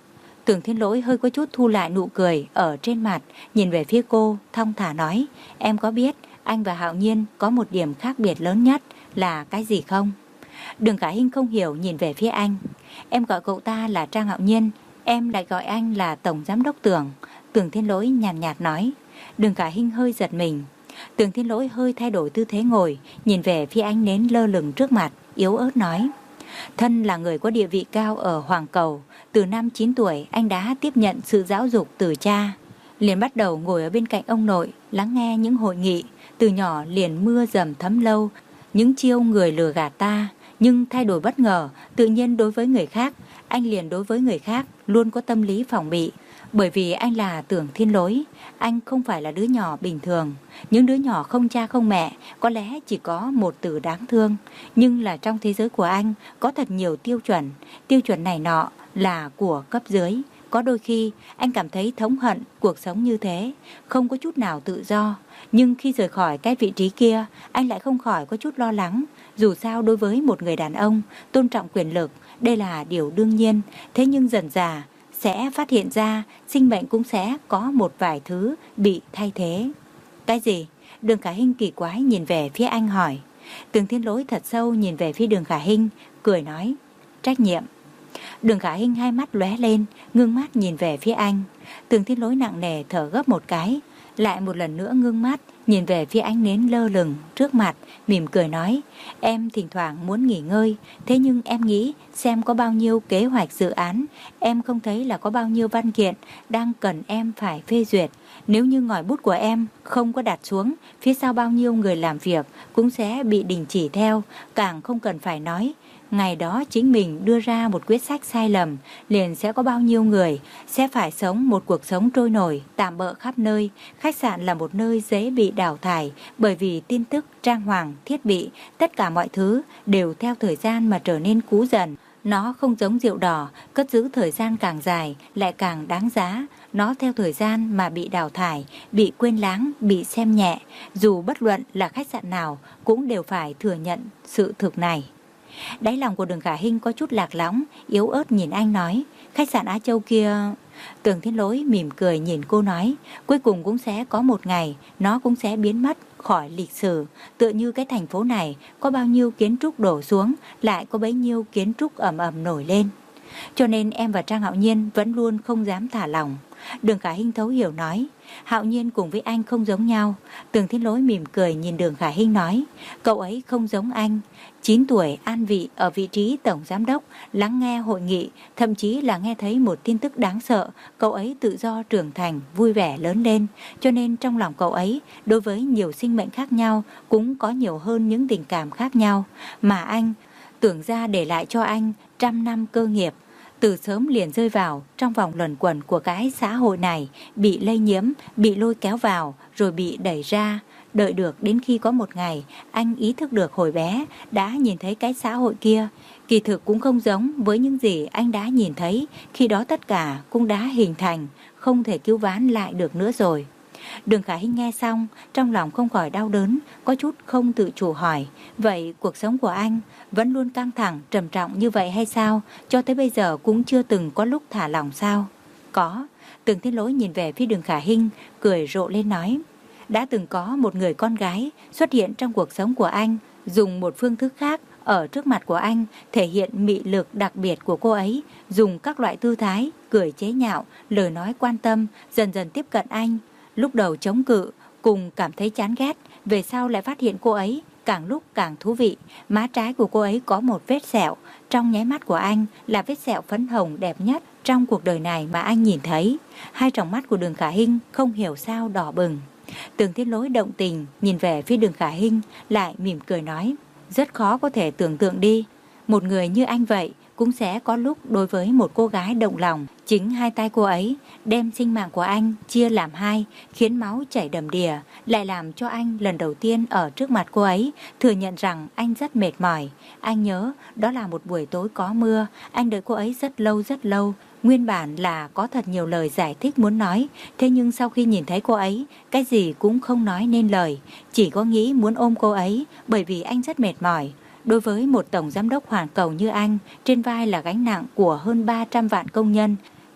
Tưởng Thiên Lỗi hơi có chút thu lại nụ cười ở trên mặt, nhìn về phía cô, thong thả nói, em có biết anh và Hạo Nhiên có một điểm khác biệt lớn nhất là cái gì không? Đường Khả Hinh không hiểu nhìn về phía anh. Em gọi cậu ta là Trang Hạo Nhiên, em lại gọi anh là Tổng Giám Đốc Tưởng. Tưởng Thiên Lỗi nhàn nhạt, nhạt nói. Đường Khả Hinh hơi giật mình. Tưởng Thiên Lỗi hơi thay đổi tư thế ngồi, nhìn về phía ánh nến lơ lửng trước mặt, yếu ớt nói. Thân là người có địa vị cao ở Hoàng Cầu, từ năm chín tuổi anh đã tiếp nhận sự giáo dục từ cha. Liền bắt đầu ngồi ở bên cạnh ông nội, lắng nghe những hội nghị. Từ nhỏ liền mưa dầm thấm lâu, những chiêu người lừa gạt ta. Nhưng thay đổi bất ngờ, tự nhiên đối với người khác, anh liền đối với người khác luôn có tâm lý phòng bị. Bởi vì anh là Tưởng Thiên Lỗi, anh không phải là đứa nhỏ bình thường. Những đứa nhỏ không cha không mẹ có lẽ chỉ có một từ đáng thương. Nhưng là trong thế giới của anh có thật nhiều tiêu chuẩn. Tiêu chuẩn này nọ là của cấp dưới. Có đôi khi anh cảm thấy thống hận cuộc sống như thế, không có chút nào tự do. Nhưng khi rời khỏi cái vị trí kia, anh lại không khỏi có chút lo lắng. Dù sao đối với một người đàn ông, tôn trọng quyền lực, đây là điều đương nhiên. Thế nhưng dần dà sẽ phát hiện ra sinh mệnh cũng sẽ có một vài thứ bị thay thế. Cái gì? Đường Khả Hinh kỳ quái nhìn về phía anh hỏi. Tưởng Thiên Lỗi thật sâu nhìn về phía Đường Khả Hinh, cười nói, trách nhiệm. Đường Khả Hinh hai mắt lóe lên, ngưng mắt nhìn về phía anh. Tưởng Thiên Lỗi nặng nề thở gấp một cái, lại một lần nữa ngưng mắt nhìn về phía ánh nến lơ lửng trước mặt, mỉm cười nói, em thỉnh thoảng muốn nghỉ ngơi, thế nhưng em nghĩ xem có bao nhiêu kế hoạch dự án, em không thấy là có bao nhiêu văn kiện đang cần em phải phê duyệt. Nếu như ngòi bút của em không có đặt xuống, phía sau bao nhiêu người làm việc cũng sẽ bị đình chỉ theo, càng không cần phải nói. Ngày đó chính mình đưa ra một quyết sách sai lầm, liền sẽ có bao nhiêu người sẽ phải sống một cuộc sống trôi nổi, tạm bợ khắp nơi. Khách sạn là một nơi dễ bị đào thải, bởi vì tin tức, trang hoàng, thiết bị, tất cả mọi thứ đều theo thời gian mà trở nên cũ dần. Nó không giống rượu đỏ, cất giữ thời gian càng dài lại càng đáng giá. Nó theo thời gian mà bị đào thải, bị quên lãng, bị xem nhẹ. Dù bất luận là khách sạn nào cũng đều phải thừa nhận sự thực này. Đáy lòng của Đường Khả Hinh có chút lạc lõng, yếu ớt nhìn anh nói, khách sạn Á Châu kia. Tưởng Thiên Lỗi mỉm cười nhìn cô nói, cuối cùng cũng sẽ có một ngày nó cũng sẽ biến mất khỏi lịch sử. Tựa như cái thành phố này có bao nhiêu kiến trúc đổ xuống, lại có bấy nhiêu kiến trúc ầm ầm nổi lên. Cho nên em và Trang Hạo Nhiên vẫn luôn không dám thả lỏng. Đường Khả Hinh thấu hiểu nói, Hạo Nhiên cùng với anh không giống nhau. Tưởng Thiên Lỗi mỉm cười nhìn Đường Khả Hinh nói, cậu ấy không giống anh. chín tuổi an vị ở vị trí tổng giám đốc, lắng nghe hội nghị, thậm chí là nghe thấy một tin tức đáng sợ. Cậu ấy tự do trưởng thành, vui vẻ lớn lên. Cho nên trong lòng cậu ấy, đối với nhiều sinh mệnh khác nhau, cũng có nhiều hơn những tình cảm khác nhau. Mà anh, tưởng ra để lại cho anh trăm năm cơ nghiệp. Từ sớm liền rơi vào trong vòng luẩn quẩn của cái xã hội này, bị lây nhiễm, bị lôi kéo vào, rồi bị đẩy ra. Đợi được đến khi có một ngày, anh ý thức được hồi bé đã nhìn thấy cái xã hội kia. Kỳ thực cũng không giống với những gì anh đã nhìn thấy, khi đó tất cả cũng đã hình thành, không thể cứu vãn lại được nữa rồi. Đường Khả Hinh nghe xong, trong lòng không khỏi đau đớn, có chút không tự chủ hỏi, vậy cuộc sống của anh vẫn luôn căng thẳng, trầm trọng như vậy hay sao? Cho tới bây giờ cũng chưa từng có lúc thả lỏng sao? Có. Tưởng Thiên Lỗi nhìn về phía Đường Khả Hinh, cười rộ lên nói, đã từng có một người con gái xuất hiện trong cuộc sống của anh, dùng một phương thức khác ở trước mặt của anh thể hiện mị lực đặc biệt của cô ấy, dùng các loại tư thái, cười chế nhạo, lời nói quan tâm, dần dần tiếp cận anh. Lúc đầu chống cự, cùng cảm thấy chán ghét, về sau lại phát hiện cô ấy càng lúc càng thú vị. Má trái của cô ấy có một vết sẹo, trong nháy mắt của anh là vết sẹo phấn hồng đẹp nhất trong cuộc đời này mà anh nhìn thấy. Hai tròng mắt của Đường Khả Hinh không hiểu sao đỏ bừng. Tưởng Thiên Lỗi động tình nhìn về phía Đường Khả Hinh, lại mỉm cười nói, rất khó có thể tưởng tượng đi, một người như anh vậy cũng sẽ có lúc đối với một cô gái động lòng. Chính hai tay cô ấy đem sinh mạng của anh chia làm hai, khiến máu chảy đầm đìa, lại làm cho anh lần đầu tiên ở trước mặt cô ấy thừa nhận rằng anh rất mệt mỏi. Anh nhớ đó là một buổi tối có mưa, anh đợi cô ấy rất lâu rất lâu. Nguyên bản là có thật nhiều lời giải thích muốn nói, thế nhưng sau khi nhìn thấy cô ấy, cái gì cũng không nói nên lời, chỉ có nghĩ muốn ôm cô ấy, bởi vì anh rất mệt mỏi. Đối với một tổng giám đốc Hoàn Cầu như anh, trên vai là gánh nặng của hơn ba trăm vạn công nhân,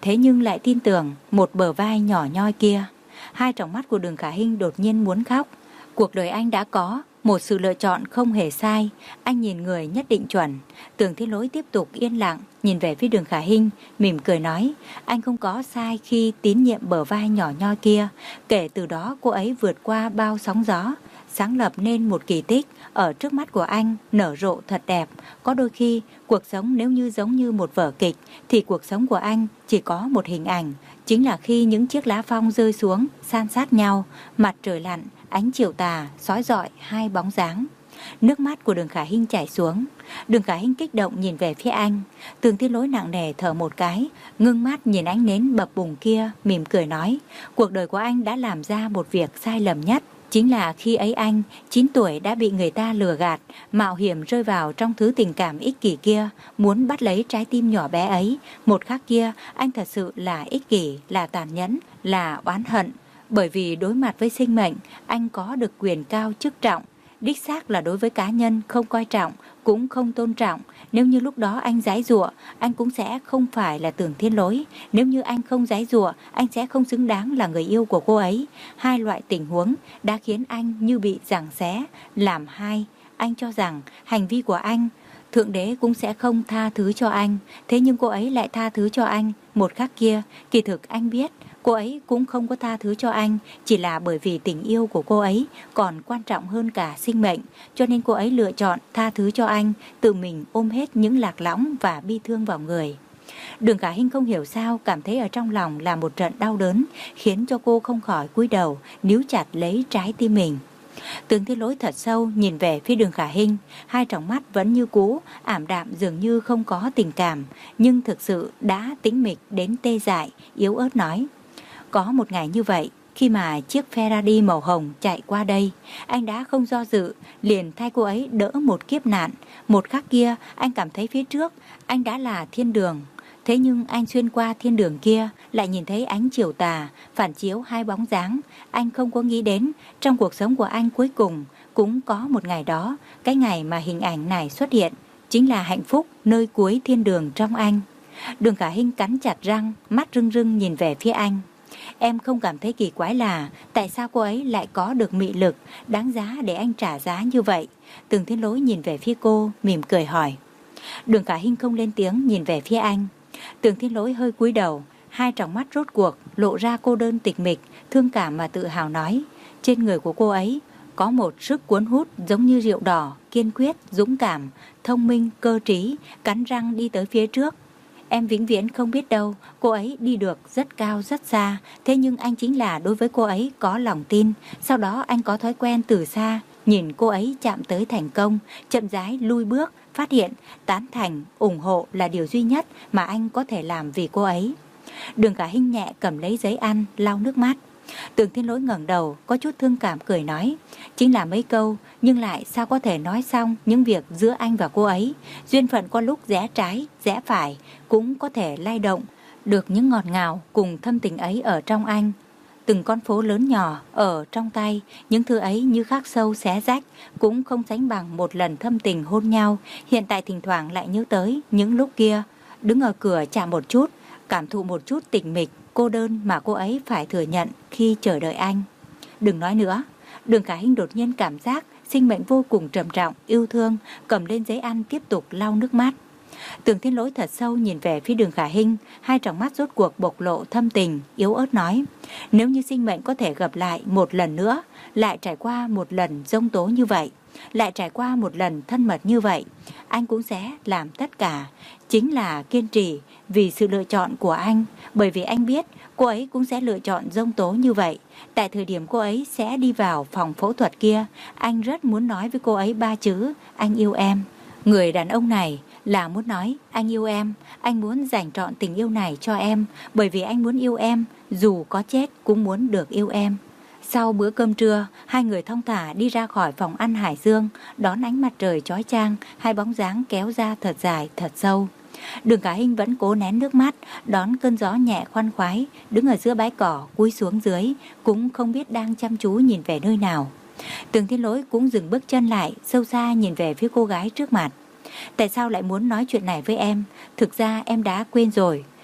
thế nhưng lại tin tưởng một bờ vai nhỏ nhoi kia. Hai tròng mắt của Đường Khả Hinh đột nhiên muốn khóc. Cuộc đời anh đã có một sự lựa chọn không hề sai, anh nhìn người nhất định chuẩn. Tưởng Thiên Lỗi tiếp tục yên lặng nhìn về phía Đường Khả Hinh, mỉm cười nói, anh không có sai khi tín nhiệm bờ vai nhỏ nhoi kia. Kể từ đó cô ấy vượt qua bao sóng gió, sáng lập nên một kỳ tích ở trước mắt của anh, nở rộ thật đẹp. Có đôi khi cuộc sống nếu như giống như một vở kịch thì cuộc sống của anh chỉ có một hình ảnh, chính là khi những chiếc lá phong rơi xuống san sát nhau, mặt trời lặn, ánh chiều tà sói rọi hai bóng dáng. Nước mắt của Đường Khả Hinh chảy xuống. Đường Khả Hinh kích động nhìn về phía anh. Tưởng Thiên Lỗi nặng nề thở một cái, ngưng mắt nhìn ánh nến bập bùng kia, mỉm cười nói, cuộc đời của anh đã làm ra một việc sai lầm nhất. Chính là khi ấy anh, chín tuổi đã bị người ta lừa gạt, mạo hiểm rơi vào trong thứ tình cảm ích kỷ kia, muốn bắt lấy trái tim nhỏ bé ấy. Một khắc kia, anh thật sự là ích kỷ, là tàn nhẫn, là oán hận. Bởi vì đối mặt với sinh mệnh, anh có được quyền cao chức trọng. Đích xác là đối với cá nhân không coi trọng, cũng không tôn trọng. Nếu như lúc đó anh giãy giụa, anh cũng sẽ không phải là Tưởng Thiên Lỗi. Nếu như anh không giãy giụa, anh sẽ không xứng đáng là người yêu của cô ấy. Hai loại tình huống đã khiến anh như bị giằng xé, làm hai. Anh cho rằng hành vi của anh, Thượng Đế cũng sẽ không tha thứ cho anh. Thế nhưng cô ấy lại tha thứ cho anh. Một khắc kia, kỳ thực anh biết cô ấy cũng không có tha thứ cho anh, chỉ là bởi vì tình yêu của cô ấy còn quan trọng hơn cả sinh mệnh, cho nên cô ấy lựa chọn tha thứ cho anh, tự mình ôm hết những lạc lõng và bi thương vào người. Đường Khả Hinh không hiểu sao cảm thấy ở trong lòng là một trận đau đớn, khiến cho cô không khỏi cúi đầu, níu chặt lấy trái tim mình. Tưởng Thiên Lỗi thật sâu nhìn về phía Đường Khả Hinh, hai tròng mắt vẫn như cũ, ảm đạm dường như không có tình cảm, nhưng thực sự đã tĩnh mịch đến tê dại, yếu ớt nói. Có một ngày như vậy, khi mà chiếc Ferrari màu hồng chạy qua đây, anh đã không do dự, liền thay cô ấy đỡ một kiếp nạn. Một khắc kia, anh cảm thấy phía trước, anh đã là thiên đường. Thế nhưng anh xuyên qua thiên đường kia, lại nhìn thấy ánh chiều tà, phản chiếu hai bóng dáng. Anh không có nghĩ đến, trong cuộc sống của anh cuối cùng, cũng có một ngày đó, cái ngày mà hình ảnh này xuất hiện, chính là hạnh phúc nơi cuối thiên đường trong anh. Đường Khả Hinh cắn chặt răng, mắt rưng rưng nhìn về phía anh. Em không cảm thấy kỳ quái là tại sao cô ấy lại có được mị lực đáng giá để anh trả giá như vậy? Tưởng Thiên Lỗi nhìn về phía cô, mỉm cười hỏi. Đường Khả Hinh không lên tiếng nhìn về phía anh. Tưởng Thiên Lỗi hơi cúi đầu, hai tròng mắt rốt cuộc lộ ra cô đơn tịch mịch, thương cảm mà tự hào nói. Trên người của cô ấy có một sức cuốn hút giống như rượu đỏ, kiên quyết, dũng cảm, thông minh, cơ trí, cắn răng đi tới phía trước. Em vĩnh viễn không biết đâu, cô ấy đi được rất cao rất xa, thế nhưng anh chính là đối với cô ấy có lòng tin. Sau đó anh có thói quen từ xa, nhìn cô ấy chạm tới thành công, chậm rãi lui bước, phát hiện, tán thành, ủng hộ là điều duy nhất mà anh có thể làm vì cô ấy. Đường Khả Hinh nhẹ cầm lấy giấy ăn, lau nước mắt. Tưởng Thiên Lỗi ngẩng đầu, có chút thương cảm cười nói. Chính là mấy câu, nhưng lại sao có thể nói xong những việc giữa anh và cô ấy. Duyên phận có lúc rẽ trái, rẽ phải, cũng có thể lay động được những ngọt ngào cùng thâm tình ấy ở trong anh. Từng con phố lớn nhỏ ở trong tay, những thứ ấy như khắc sâu xé rách, cũng không sánh bằng một lần thâm tình hôn nhau. Hiện tại thỉnh thoảng lại nhớ tới những lúc kia, đứng ở cửa chạm một chút, cảm thụ một chút tịch mịch, cô đơn mà cô ấy phải thừa nhận khi chờ đợi anh. Đừng nói nữa. Đường Khả Hinh đột nhiên cảm giác sinh mệnh vô cùng trầm trọng, yêu thương, cầm lên giấy ăn tiếp tục lau nước mắt. Tưởng Thiên Lỗi thật sâu nhìn về phía Đường Khả Hinh, hai tròng mắt rốt cuộc bộc lộ thâm tình, yếu ớt nói. Nếu như sinh mệnh có thể gặp lại một lần nữa, lại trải qua một lần giông tố như vậy, lại trải qua một lần thân mật như vậy, anh cũng sẽ làm tất cả, chính là kiên trì vì sự lựa chọn của anh, bởi vì anh biết cô ấy cũng sẽ lựa chọn giông tố như vậy. Tại thời điểm cô ấy sẽ đi vào phòng phẫu thuật kia, anh rất muốn nói với cô ấy ba chữ, anh yêu em. Người đàn ông này là muốn nói anh yêu em, anh muốn dành trọn tình yêu này cho em, bởi vì anh muốn yêu em, dù có chết cũng muốn được yêu em. Sau bữa cơm trưa, hai người thong thả đi ra khỏi phòng ăn Hải Dương, đón ánh mặt trời chói chang, hai bóng dáng kéo ra thật dài, thật sâu. Đường Khả Hinh vẫn cố nén nước mắt, đón cơn gió nhẹ khoan khoái, đứng ở giữa bãi cỏ, cúi xuống dưới, cũng không biết đang chăm chú nhìn về nơi nào. Tưởng Thiên Lỗi cũng dừng bước chân lại, sâu xa nhìn về phía cô gái trước mặt. Tại sao lại muốn nói chuyện này với em? Thực ra em đã quên rồi.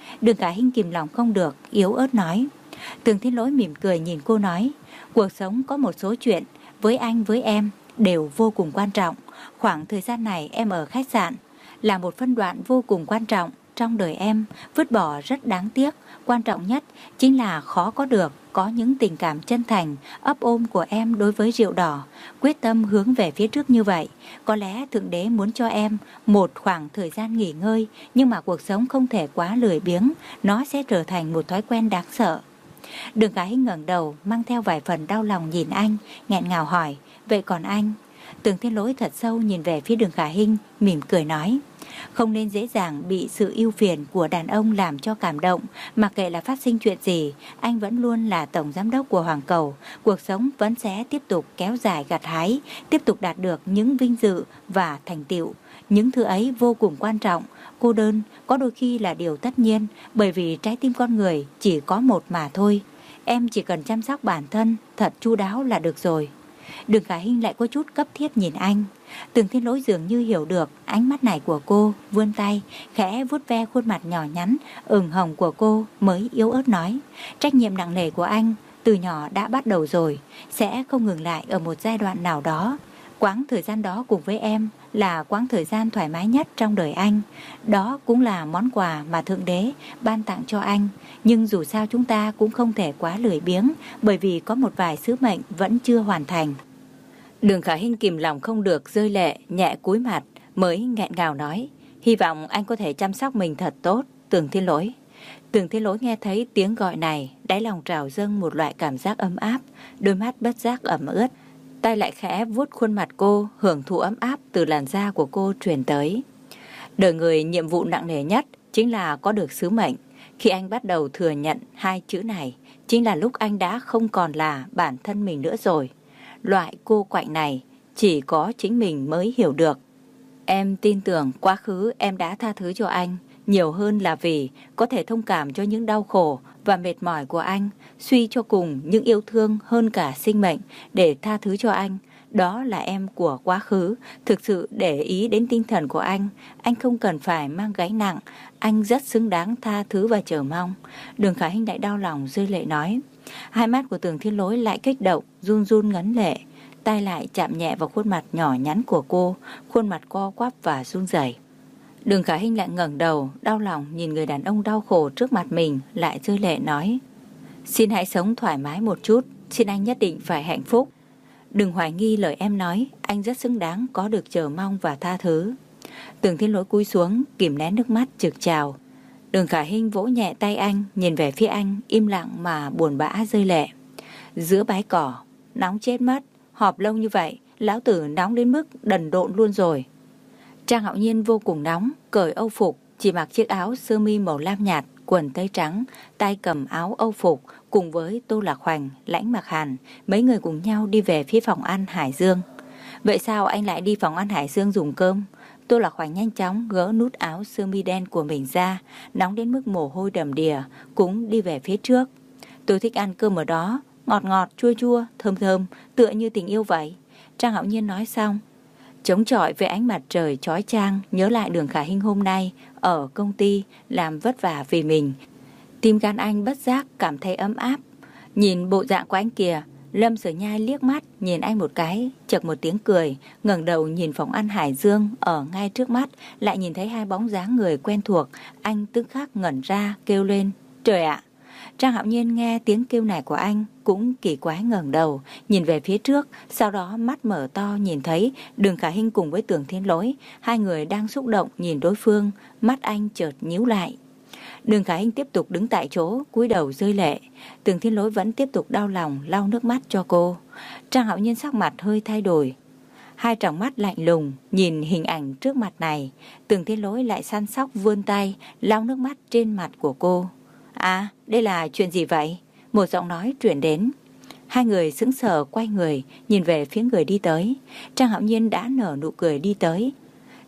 Đường Khả Hinh kìm lòng không được, yếu ớt nói. Tường Thiên Lỗi mỉm cười nhìn cô nói, cuộc sống có một số chuyện với anh với em đều vô cùng quan trọng. Khoảng thời gian này em ở khách sạn là một phân đoạn vô cùng quan trọng trong đời em, vứt bỏ rất đáng tiếc. Quan trọng nhất chính là khó có được có những tình cảm chân thành, ấp ôm của em đối với rượu đỏ, quyết tâm hướng về phía trước như vậy. Có lẽ Thượng Đế muốn cho em một khoảng thời gian nghỉ ngơi, nhưng mà cuộc sống không thể quá lười biếng, nó sẽ trở thành một thói quen đáng sợ. Đường Khả Hinh ngẩng đầu, mang theo vài phần đau lòng nhìn anh, nghẹn ngào hỏi, vậy còn anh? Tường Thiên Lỗi thật sâu nhìn về phía Đường Khả Hinh, mỉm cười nói, không nên dễ dàng bị sự ưu phiền của đàn ông làm cho cảm động. Mặc kệ là phát sinh chuyện gì, anh vẫn luôn là tổng giám đốc của Hoàng Cầu. Cuộc sống vẫn sẽ tiếp tục kéo dài gặt hái, tiếp tục đạt được những vinh dự và thành tựu. Những thứ ấy vô cùng quan trọng. Cô đơn có đôi khi là điều tất nhiên, bởi vì trái tim con người chỉ có một mà thôi. Em chỉ cần chăm sóc bản thân thật chu đáo là được rồi. Đường Khả Hinh lại có chút cấp thiết nhìn anh. Tường Thiên Lỗi dường như hiểu được ánh mắt này của cô, vươn tay khẽ vuốt ve khuôn mặt nhỏ nhắn ửng hồng của cô, mới yếu ớt nói, trách nhiệm nặng nề của anh từ nhỏ đã bắt đầu rồi, sẽ không ngừng lại ở một giai đoạn nào đó. Quãng thời gian đó cùng với em là quãng thời gian thoải mái nhất trong đời anh. Đó cũng là món quà mà Thượng Đế ban tặng cho anh. Nhưng dù sao chúng ta cũng không thể quá lười biếng, bởi vì có một vài sứ mệnh vẫn chưa hoàn thành. Đường Khả Hinh kìm lòng không được rơi lệ, nhẹ cúi mặt, mới nghẹn ngào nói, hy vọng anh có thể chăm sóc mình thật tốt, Tường Thiên Lỗi. Tường Thiên Lỗi nghe thấy tiếng gọi này, đáy lòng trào dâng một loại cảm giác ấm áp, đôi mắt bất giác ẩm ướt. Tay lại khẽ vuốt khuôn mặt cô, hưởng thụ ấm áp từ làn da của cô truyền tới. Đời người nhiệm vụ nặng nề nhất chính là có được sứ mệnh. Khi anh bắt đầu thừa nhận hai chữ này, chính là lúc anh đã không còn là bản thân mình nữa rồi. Loại cô quạnh này chỉ có chính mình mới hiểu được. Em tin tưởng quá khứ em đã tha thứ cho anh, nhiều hơn là vì có thể thông cảm cho những đau khổ và mệt mỏi của anh, suy cho cùng những yêu thương hơn cả sinh mệnh để tha thứ cho anh. Đó là em của quá khứ, thực sự để ý đến tinh thần của anh. Anh không cần phải mang gánh nặng, anh rất xứng đáng tha thứ và chờ mong. Đường Khả Hinh lại đau lòng rơi lệ nói. Hai mắt của Tường Thiên Lỗi lại kích động, run run ngấn lệ. Tay lại chạm nhẹ vào khuôn mặt nhỏ nhắn của cô, khuôn mặt co quắp và run rẩy. Đường Khả Hinh lại ngẩng đầu, đau lòng nhìn người đàn ông đau khổ trước mặt mình, lại rơi lệ nói, xin hãy sống thoải mái một chút, xin anh nhất định phải hạnh phúc. Đừng hoài nghi lời em nói, anh rất xứng đáng có được chờ mong và tha thứ. Tường Thiên Lỗi cúi xuống, kìm nén nước mắt trực trào. Đường Khả Hinh vỗ nhẹ tay anh, nhìn về phía anh, im lặng mà buồn bã rơi lệ. Giữa bãi cỏ, nóng chết mất, họp lâu như vậy, lão tử nóng đến mức đần độn luôn rồi. Trang Hạo Nhiên vô cùng nóng, cởi âu phục, chỉ mặc chiếc áo sơ mi màu lam nhạt, quần tây trắng, tay cầm áo âu phục, cùng với Tô Lạc Hoành, Lãnh Mặc Hàn, mấy người cùng nhau đi về phía phòng ăn Hải Dương. Vậy sao anh lại đi phòng ăn Hải Dương dùng cơm? Tô Lạc Hoành nhanh chóng gỡ nút áo sơ mi đen của mình ra, nóng đến mức mồ hôi đầm đìa, cũng đi về phía trước. Tôi thích ăn cơm ở đó, ngọt ngọt, chua chua, thơm thơm, tựa như tình yêu vậy. Trang Hạo Nhiên nói xong, chống chọi với ánh mặt trời chói chang, nhớ lại Đường Khả Hinh hôm nay ở công ty làm vất vả vì mình. Tim gan anh bất giác cảm thấy ấm áp. Nhìn bộ dạng của anh kìa, Lâm Sở Nhai liếc mắt nhìn anh một cái, chợt một tiếng cười, ngẩng đầu nhìn phòng ăn Hải Dương ở ngay trước mắt, lại nhìn thấy hai bóng dáng người quen thuộc, anh tức khắc ngẩn ra kêu lên, trời ạ! Trang Hạo Nhiên nghe tiếng kêu này của anh cũng kỳ quái ngẩng đầu, nhìn về phía trước, sau đó mắt mở to nhìn thấy Đường Khả Hinh cùng với Tường Thiên Lỗi, hai người đang xúc động nhìn đối phương, mắt anh chợt nhíu lại. Đường Khả Hinh tiếp tục đứng tại chỗ, cúi đầu rơi lệ. Tường Thiên Lỗi vẫn tiếp tục đau lòng lau nước mắt cho cô. Trang Hạo Nhiên sắc mặt hơi thay đổi, hai tròng mắt lạnh lùng nhìn hình ảnh trước mặt này. Tường Thiên Lỗi lại săn sóc vươn tay lau nước mắt trên mặt của cô. À, đây là chuyện gì vậy? Một giọng nói truyền đến. Hai người sững sờ quay người nhìn về phía người đi tới. Trang Hạo Nhiên đã nở nụ cười đi tới,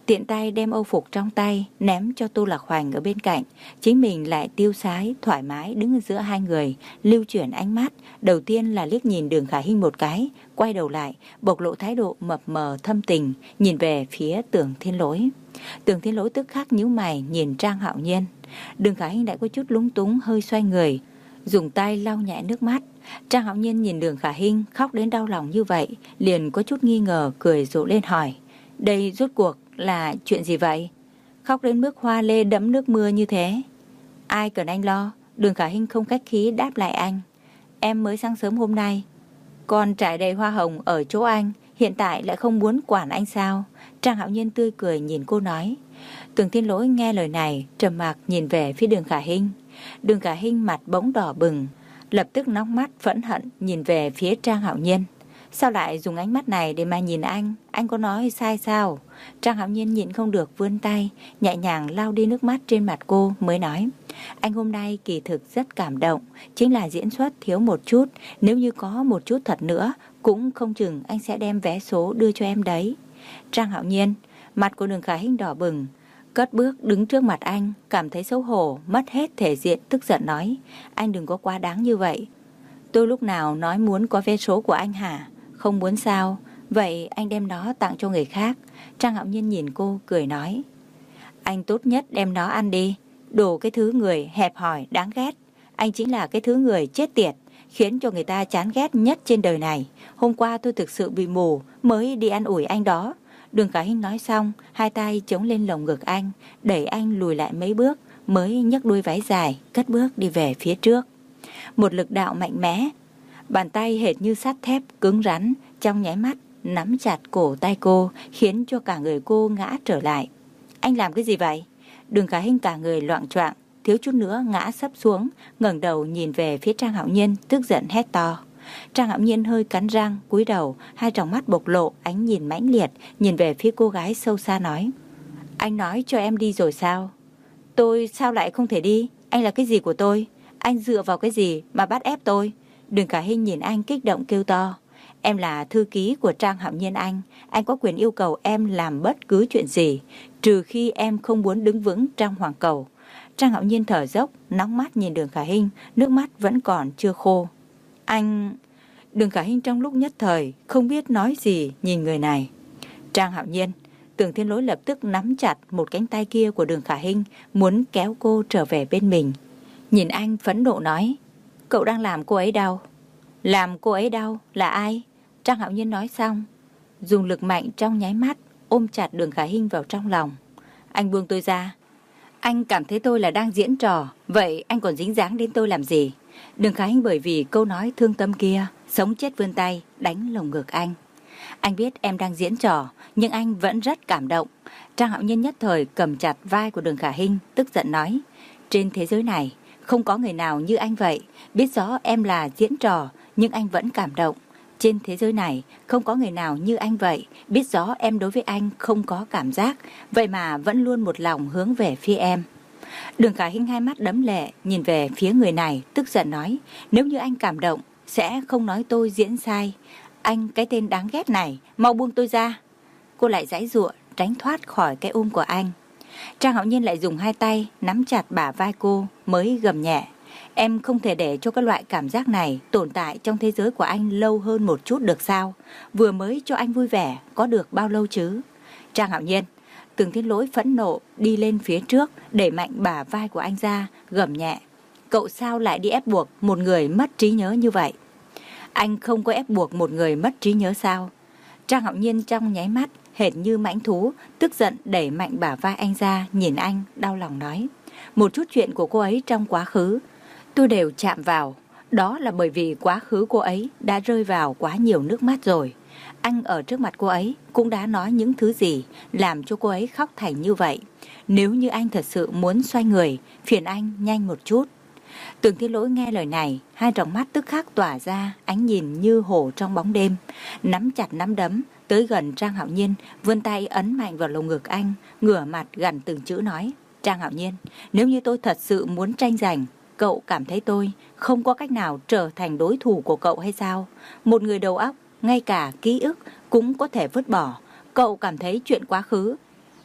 tiện tay đem âu phục trong tay ném cho Tô Lạc Hoành ở bên cạnh. Chính mình lại tiêu sái, thoải mái đứng giữa hai người, lưu chuyển ánh mắt. Đầu tiên là liếc nhìn Đường Khả Hinh một cái, quay đầu lại, bộc lộ thái độ mập mờ thâm tình, nhìn về phía Tưởng Thiên Lỗi. Tưởng Thiên Lỗi tức khắc nhíu mày nhìn Trang Hạo Nhiên. Đường Khả Hinh lại có chút lúng túng, hơi xoay người, dùng tay lau nhẹ nước mắt. Trang Hạo Nhiên nhìn Đường Khả Hinh khóc đến đau lòng như vậy, liền có chút nghi ngờ, cười rộ lên hỏi: đây rốt cuộc là chuyện gì vậy? Khóc đến mức hoa lê đẫm nước mưa như thế. Ai cần anh lo. Đường Khả Hinh không khách khí đáp lại anh: em mới sáng sớm hôm nay còn trải đầy hoa hồng ở chỗ anh, hiện tại lại không muốn quản anh sao? Trang Hạo Nhiên tươi cười nhìn cô nói. Tưởng Thiên Lỗi nghe lời này trầm mặc nhìn về phía Đường Khả Hinh. Đường Khả Hinh mặt bỗng đỏ bừng, lập tức nóng mắt phẫn hận nhìn về phía Trang Hạo Nhiên. Sao lại dùng ánh mắt này để mà nhìn anh? Anh có nói sai sao? Trang Hạo Nhiên nhịn không được vươn tay nhẹ nhàng lau đi nước mắt trên mặt cô, mới nói: anh hôm nay kỳ thực rất cảm động, chính là diễn xuất thiếu một chút. Nếu như có một chút thật nữa, cũng không chừng anh sẽ đem vé số đưa cho em đấy. Trang Hạo Nhiên, mặt của Đường Khả Hinh đỏ bừng, cất bước đứng trước mặt anh, cảm thấy xấu hổ, mất hết thể diện, tức giận nói: anh đừng có quá đáng như vậy. Tôi lúc nào nói muốn có vé số của anh hả? Không muốn sao? Vậy anh đem nó tặng cho người khác. Trang Hạo Nhiên nhìn cô cười nói: anh tốt nhất đem nó ăn đi. Đồ cái thứ người hẹp hòi đáng ghét. Anh chính là cái thứ người chết tiệt, khiến cho người ta chán ghét nhất trên đời này. Hôm qua tôi thực sự bị mù mới đi ăn ủi anh đó. Đường Khả Hinh nói xong, hai tay chống lên lồng ngực anh, đẩy anh lùi lại mấy bước, mới nhấc đuôi váy dài, cất bước đi về phía trước. Một lực đạo mạnh mẽ, bàn tay hệt như sắt thép cứng rắn, trong nháy mắt nắm chặt cổ tay cô, khiến cho cả người cô ngã trở lại. Anh làm cái gì vậy? Đường Khả Hinh cả người loạng choạng, thiếu chút nữa ngã sấp xuống, ngẩng đầu nhìn về phía Trang Hạo Nhiên, tức giận hét to. Trang Hạo Nhiên hơi cắn răng, cúi đầu, hai tròng mắt bộc lộ ánh nhìn mãnh liệt, nhìn về phía cô gái sâu xa nói: anh nói cho em đi rồi sao? Tôi sao lại không thể đi? Anh là cái gì của tôi? Anh dựa vào cái gì mà bắt ép tôi? Đường Khả Hinh nhìn anh kích động kêu to: em là thư ký của Trang Hạo Nhiên anh, anh có quyền yêu cầu em làm bất cứ chuyện gì, trừ khi em không muốn đứng vững trong hoàng cầu. Trang Hạo Nhiên thở dốc, nóng mắt nhìn Đường Khả Hinh, nước mắt vẫn còn chưa khô. Anh... Đường Khả Hinh trong lúc nhất thời không biết nói gì nhìn người này. Trang Hạo Nhiên, Tưởng Thiên Lỗi lập tức nắm chặt một cánh tay kia của Đường Khả Hinh, muốn kéo cô trở về bên mình. Nhìn anh phẫn nộ nói: cậu đang làm cô ấy đau. Làm cô ấy đau là ai? Trang Hạo Nhiên nói xong, dùng lực mạnh trong nháy mắt ôm chặt Đường Khả Hinh vào trong lòng. Anh buông tôi ra. Anh cảm thấy tôi là đang diễn trò, vậy anh còn dính dáng đến tôi làm gì? Đường Khả Hinh bởi vì câu nói thương tâm kia, sống chết vươn tay đánh lồng ngực anh. Anh biết em đang diễn trò, nhưng anh vẫn rất cảm động. Trang Hạo Nhiên nhất thời cầm chặt vai của Đường Khả Hinh, tức giận nói: trên thế giới này không có người nào như anh vậy, biết rõ em là diễn trò nhưng anh vẫn cảm động. Trên thế giới này không có người nào như anh vậy, biết rõ em đối với anh không có cảm giác, vậy mà vẫn luôn một lòng hướng về phía em. Đường Khả Hinh hai mắt đẫm lệ nhìn về phía người này, tức giận nói: nếu như anh cảm động sẽ không nói tôi diễn sai. Anh cái tên đáng ghét này, mau buông tôi ra. Cô lại giãy giụa tránh thoát khỏi cái ôm của anh. Trang Hạo Nhiên lại dùng hai tay nắm chặt bả vai cô, mới gầm nhẹ: em không thể để cho cái loại cảm giác này tồn tại trong thế giới của anh lâu hơn một chút được sao? Vừa mới cho anh vui vẻ có được bao lâu chứ? Trang Hạo Nhiên, Tưởng Thiên Lỗi phẫn nộ đi lên phía trước, đẩy mạnh bả vai của anh ra, gầm nhẹ: cậu sao lại đi ép buộc một người mất trí nhớ như vậy? Anh không có ép buộc một người mất trí nhớ sao? Trang Hạo Nhiên trong nháy mắt hệt như mãnh thú, tức giận đẩy mạnh bả vai anh ra, nhìn anh đau lòng nói: một chút chuyện của cô ấy trong quá khứ tôi đều chạm vào, đó là bởi vì quá khứ cô ấy đã rơi vào quá nhiều nước mắt rồi. Anh ở trước mặt cô ấy cũng đã nói những thứ gì làm cho cô ấy khóc thành như vậy. Nếu như anh thật sự muốn xoay người, phiền anh nhanh một chút. Tưởng Thiên Lỗi nghe lời này, hai tròng mắt tức khắc tỏa ra ánh nhìn như hổ trong bóng đêm, nắm chặt nắm đấm tới gần Trang Hạo Nhiên, vươn tay ấn mạnh vào lồng ngực anh, ngửa mặt gằn từng chữ nói: Trang Hạo Nhiên, nếu như tôi thật sự muốn tranh giành, cậu cảm thấy tôi không có cách nào trở thành đối thủ của cậu hay sao? Một người đầu óc, ngay cả ký ức cũng có thể vứt bỏ. Cậu cảm thấy chuyện quá khứ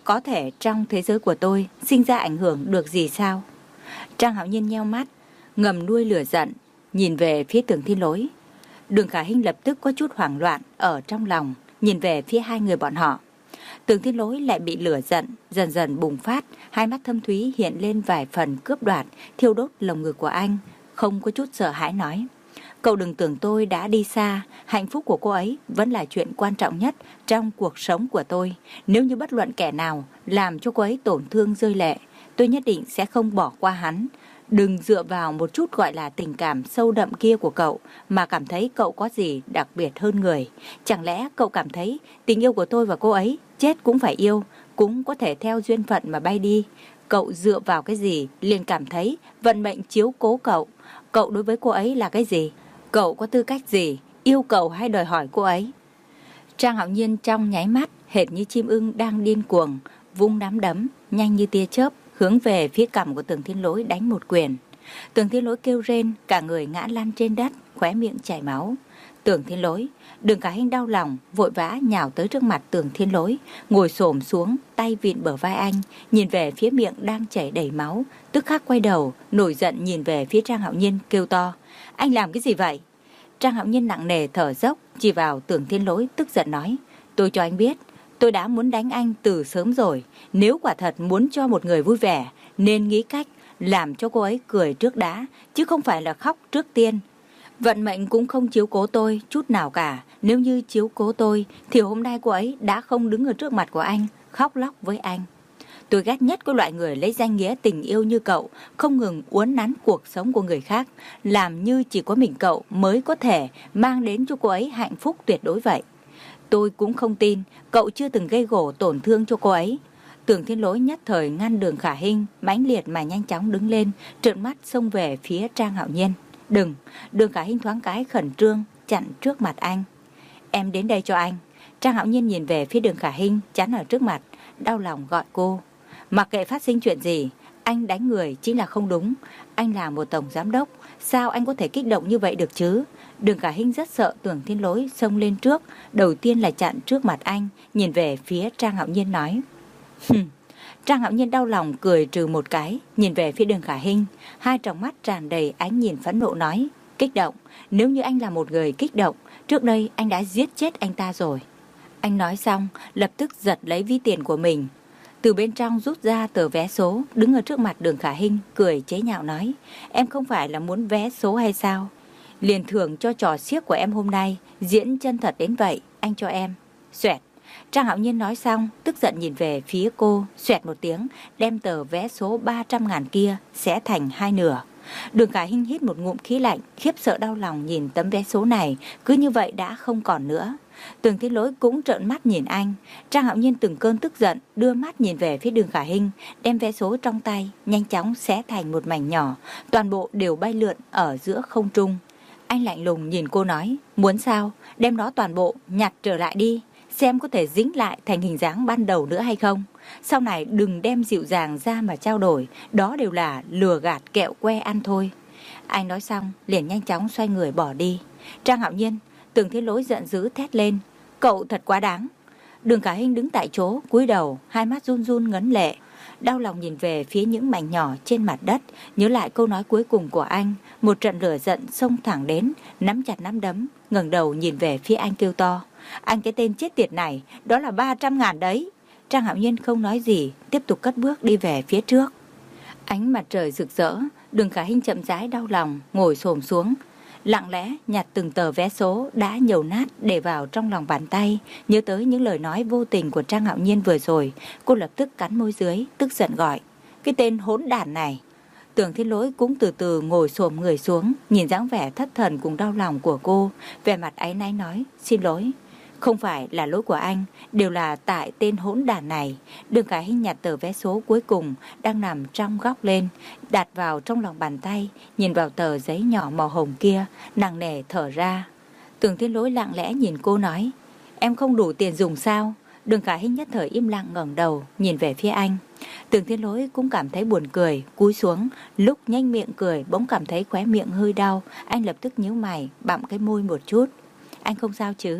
có thể trong thế giới của tôi sinh ra ảnh hưởng được gì sao? Trang Hạo Nhiên nheo mắt, ngầm nuôi lửa giận, nhìn về phía Tưởng Thiên Lỗi. Đường Khả Hinh lập tức có chút hoảng loạn ở trong lòng, nhìn về phía hai người bọn họ. Tưởng Thiên Lỗi lại bị lửa giận dần dần bùng phát, hai mắt thâm thúy hiện lên vài phần cướp đoạt, thiêu đốt lồng ngực của anh, không có chút sợ hãi nói: cậu đừng tưởng tôi đã đi xa, hạnh phúc của cô ấy vẫn là chuyện quan trọng nhất trong cuộc sống của tôi. Nếu như bất luận kẻ nào làm cho cô ấy tổn thương rơi lệ, tôi nhất định sẽ không bỏ qua hắn. Đừng dựa vào một chút gọi là tình cảm sâu đậm kia của cậu mà cảm thấy cậu có gì đặc biệt hơn người. Chẳng lẽ cậu cảm thấy tình yêu của tôi và cô ấy chết cũng phải yêu, cũng có thể theo duyên phận mà bay đi? Cậu dựa vào cái gì liền cảm thấy vận mệnh chiếu cố cậu? Cậu đối với cô ấy là cái gì? Cậu có tư cách gì yêu cầu hay đòi hỏi cô ấy? Trang Hạo Nhiên trong nháy mắt hệt như chim ưng đang điên cuồng, vung nắm đấm nhanh như tia chớp hướng về phía cằm của Tưởng Thiên Lỗi đánh một quyền. Tưởng Thiên Lỗi kêu rên, cả người ngã lăn trên đất, khóe miệng chảy máu. Tưởng Thiên Lỗi, Đường Khả Hinh đau lòng, vội vã nhào tới trước mặt Tưởng Thiên Lỗi, ngồi xổm xuống, tay vịn bờ vai anh, nhìn về phía miệng đang chảy đầy máu, tức khắc quay đầu, nổi giận nhìn về phía Trang Hạo Nhiên kêu to: anh làm cái gì vậy? Trang Hạo Nhiên nặng nề thở dốc, chỉ vào Tưởng Thiên Lỗi tức giận nói: tôi cho anh biết, tôi đã muốn đánh anh từ sớm rồi. Nếu quả thật muốn cho một người vui vẻ, nên nghĩ cách làm cho cô ấy cười trước đã, chứ không phải là khóc trước tiên. Vận mệnh cũng không chiếu cố tôi chút nào cả. Nếu như chiếu cố tôi, thì hôm nay cô ấy đã không đứng ở trước mặt của anh, khóc lóc với anh. Tôi ghét nhất cái loại người lấy danh nghĩa tình yêu như cậu, không ngừng uốn nắn cuộc sống của người khác, làm như chỉ có mình cậu mới có thể mang đến cho cô ấy hạnh phúc tuyệt đối vậy. Tôi cũng không tin cậu chưa từng gây gổ tổn thương cho cô ấy. Tưởng Thiên Lỗi nhất thời ngăn Đường Khả Hinh, mãnh liệt mà nhanh chóng đứng lên, trợn mắt xông về phía Trang Hạo Nhiên. Đừng! Đường Khả Hinh thoáng cái khẩn trương, chặn trước mặt anh. Em đến đây cho anh. Trang Hạo Nhiên nhìn về phía Đường Khả Hinh, chắn ở trước mặt, đau lòng gọi cô. Mặc kệ phát sinh chuyện gì, anh đánh người chính là không đúng. Anh là một tổng giám đốc, sao anh có thể kích động như vậy được chứ? Đường Khả Hinh rất sợ Tưởng Thiên Lỗi xông lên trước, đầu tiên là chặn trước mặt anh, nhìn về phía Trang Hạo Nhiên nói: Hừm. Trang Hạo Nhiên đau lòng cười trừ một cái, nhìn về phía Đường Khả Hinh, hai tròng mắt tràn đầy ánh nhìn phẫn nộ nói: kích động? Nếu như anh là một người kích động, trước đây anh đã giết chết anh ta rồi. Anh nói xong, lập tức giật lấy ví tiền của mình, từ bên trong rút ra tờ vé số, đứng ở trước mặt Đường Khả Hinh, cười chế nhạo nói: em không phải là muốn vé số hay sao? Liền thưởng cho trò xiếc của em hôm nay diễn chân thật đến vậy, anh cho em. Xoẹt. Trang Hạo Nhiên nói xong, tức giận nhìn về phía cô, xoẹt một tiếng, đem tờ vé số ba trăm ngàn kia xé thành hai nửa. Đường Khả Hinh hít một ngụm khí lạnh, khiếp sợ đau lòng nhìn tấm vé số này, cứ như vậy đã không còn nữa. Tưởng Thiên Lỗi cũng trợn mắt nhìn anh. Trang Hạo Nhiên từng cơn tức giận, đưa mắt nhìn về phía Đường Khả Hinh, đem vé số trong tay nhanh chóng xé thành một mảnh nhỏ, toàn bộ đều bay lượn ở giữa không trung. Anh lạnh lùng nhìn cô nói: muốn sao, đem nó toàn bộ nhặt trở lại đi, xem có thể dính lại thành hình dáng ban đầu nữa hay không. Sau này đừng đem dịu dàng ra mà trao đổi, đó đều là lừa gạt kẹo que ăn thôi. Anh nói xong liền nhanh chóng xoay người bỏ đi. Trang Hạo Nhiên, Tưởng Thiên Lỗi giận dữ thét lên: cậu thật quá đáng. Đường Khả Hinh đứng tại chỗ cúi đầu, hai mắt run run ngấn lệ, đau lòng nhìn về phía những mảnh nhỏ trên mặt đất, nhớ lại câu nói cuối cùng của anh, một trận lửa giận xông thẳng đến, nắm chặt nắm đấm, ngẩng đầu nhìn về phía anh kêu to: anh cái tên chết tiệt này, đó là ba trăm ngàn đấy. Trang Hạo Nhiên không nói gì, tiếp tục cất bước đi về phía trước. Ánh mặt trời rực rỡ, Đường Khả Hinh chậm rãi đau lòng, ngồi xổm xuống, lặng lẽ nhặt từng tờ vé số đã nhầu nát để vào trong lòng bàn tay. Nhớ tới những lời nói vô tình của Trang Hạo Nhiên vừa rồi, cô lập tức cắn môi dưới, tức giận gọi: cái tên hỗn đản này. Tưởng Thiên Lỗi cũng từ từ ngồi xổm người xuống, nhìn dáng vẻ thất thần cùng đau lòng của cô, vẻ mặt áy náy nói: xin lỗi, không phải là lỗi của anh, đều là tại tên hỗn đản này. Đường Khả Hinh nhặt tờ vé số cuối cùng đang nằm trong góc lên, đặt vào trong lòng bàn tay, nhìn vào tờ giấy nhỏ màu hồng kia, nặng nề thở ra. Tưởng Thiên Lỗi lặng lẽ nhìn cô nói: em không đủ tiền dùng sao? Đường Khả Hinh nhất thời im lặng ngẩng đầu nhìn về phía anh. Tưởng Thiên Lỗi cũng cảm thấy buồn cười, cúi xuống, lúc nhanh miệng cười bỗng cảm thấy khóe miệng hơi đau, anh lập tức nhíu mày, bặm cái môi một chút. Anh không sao chứ?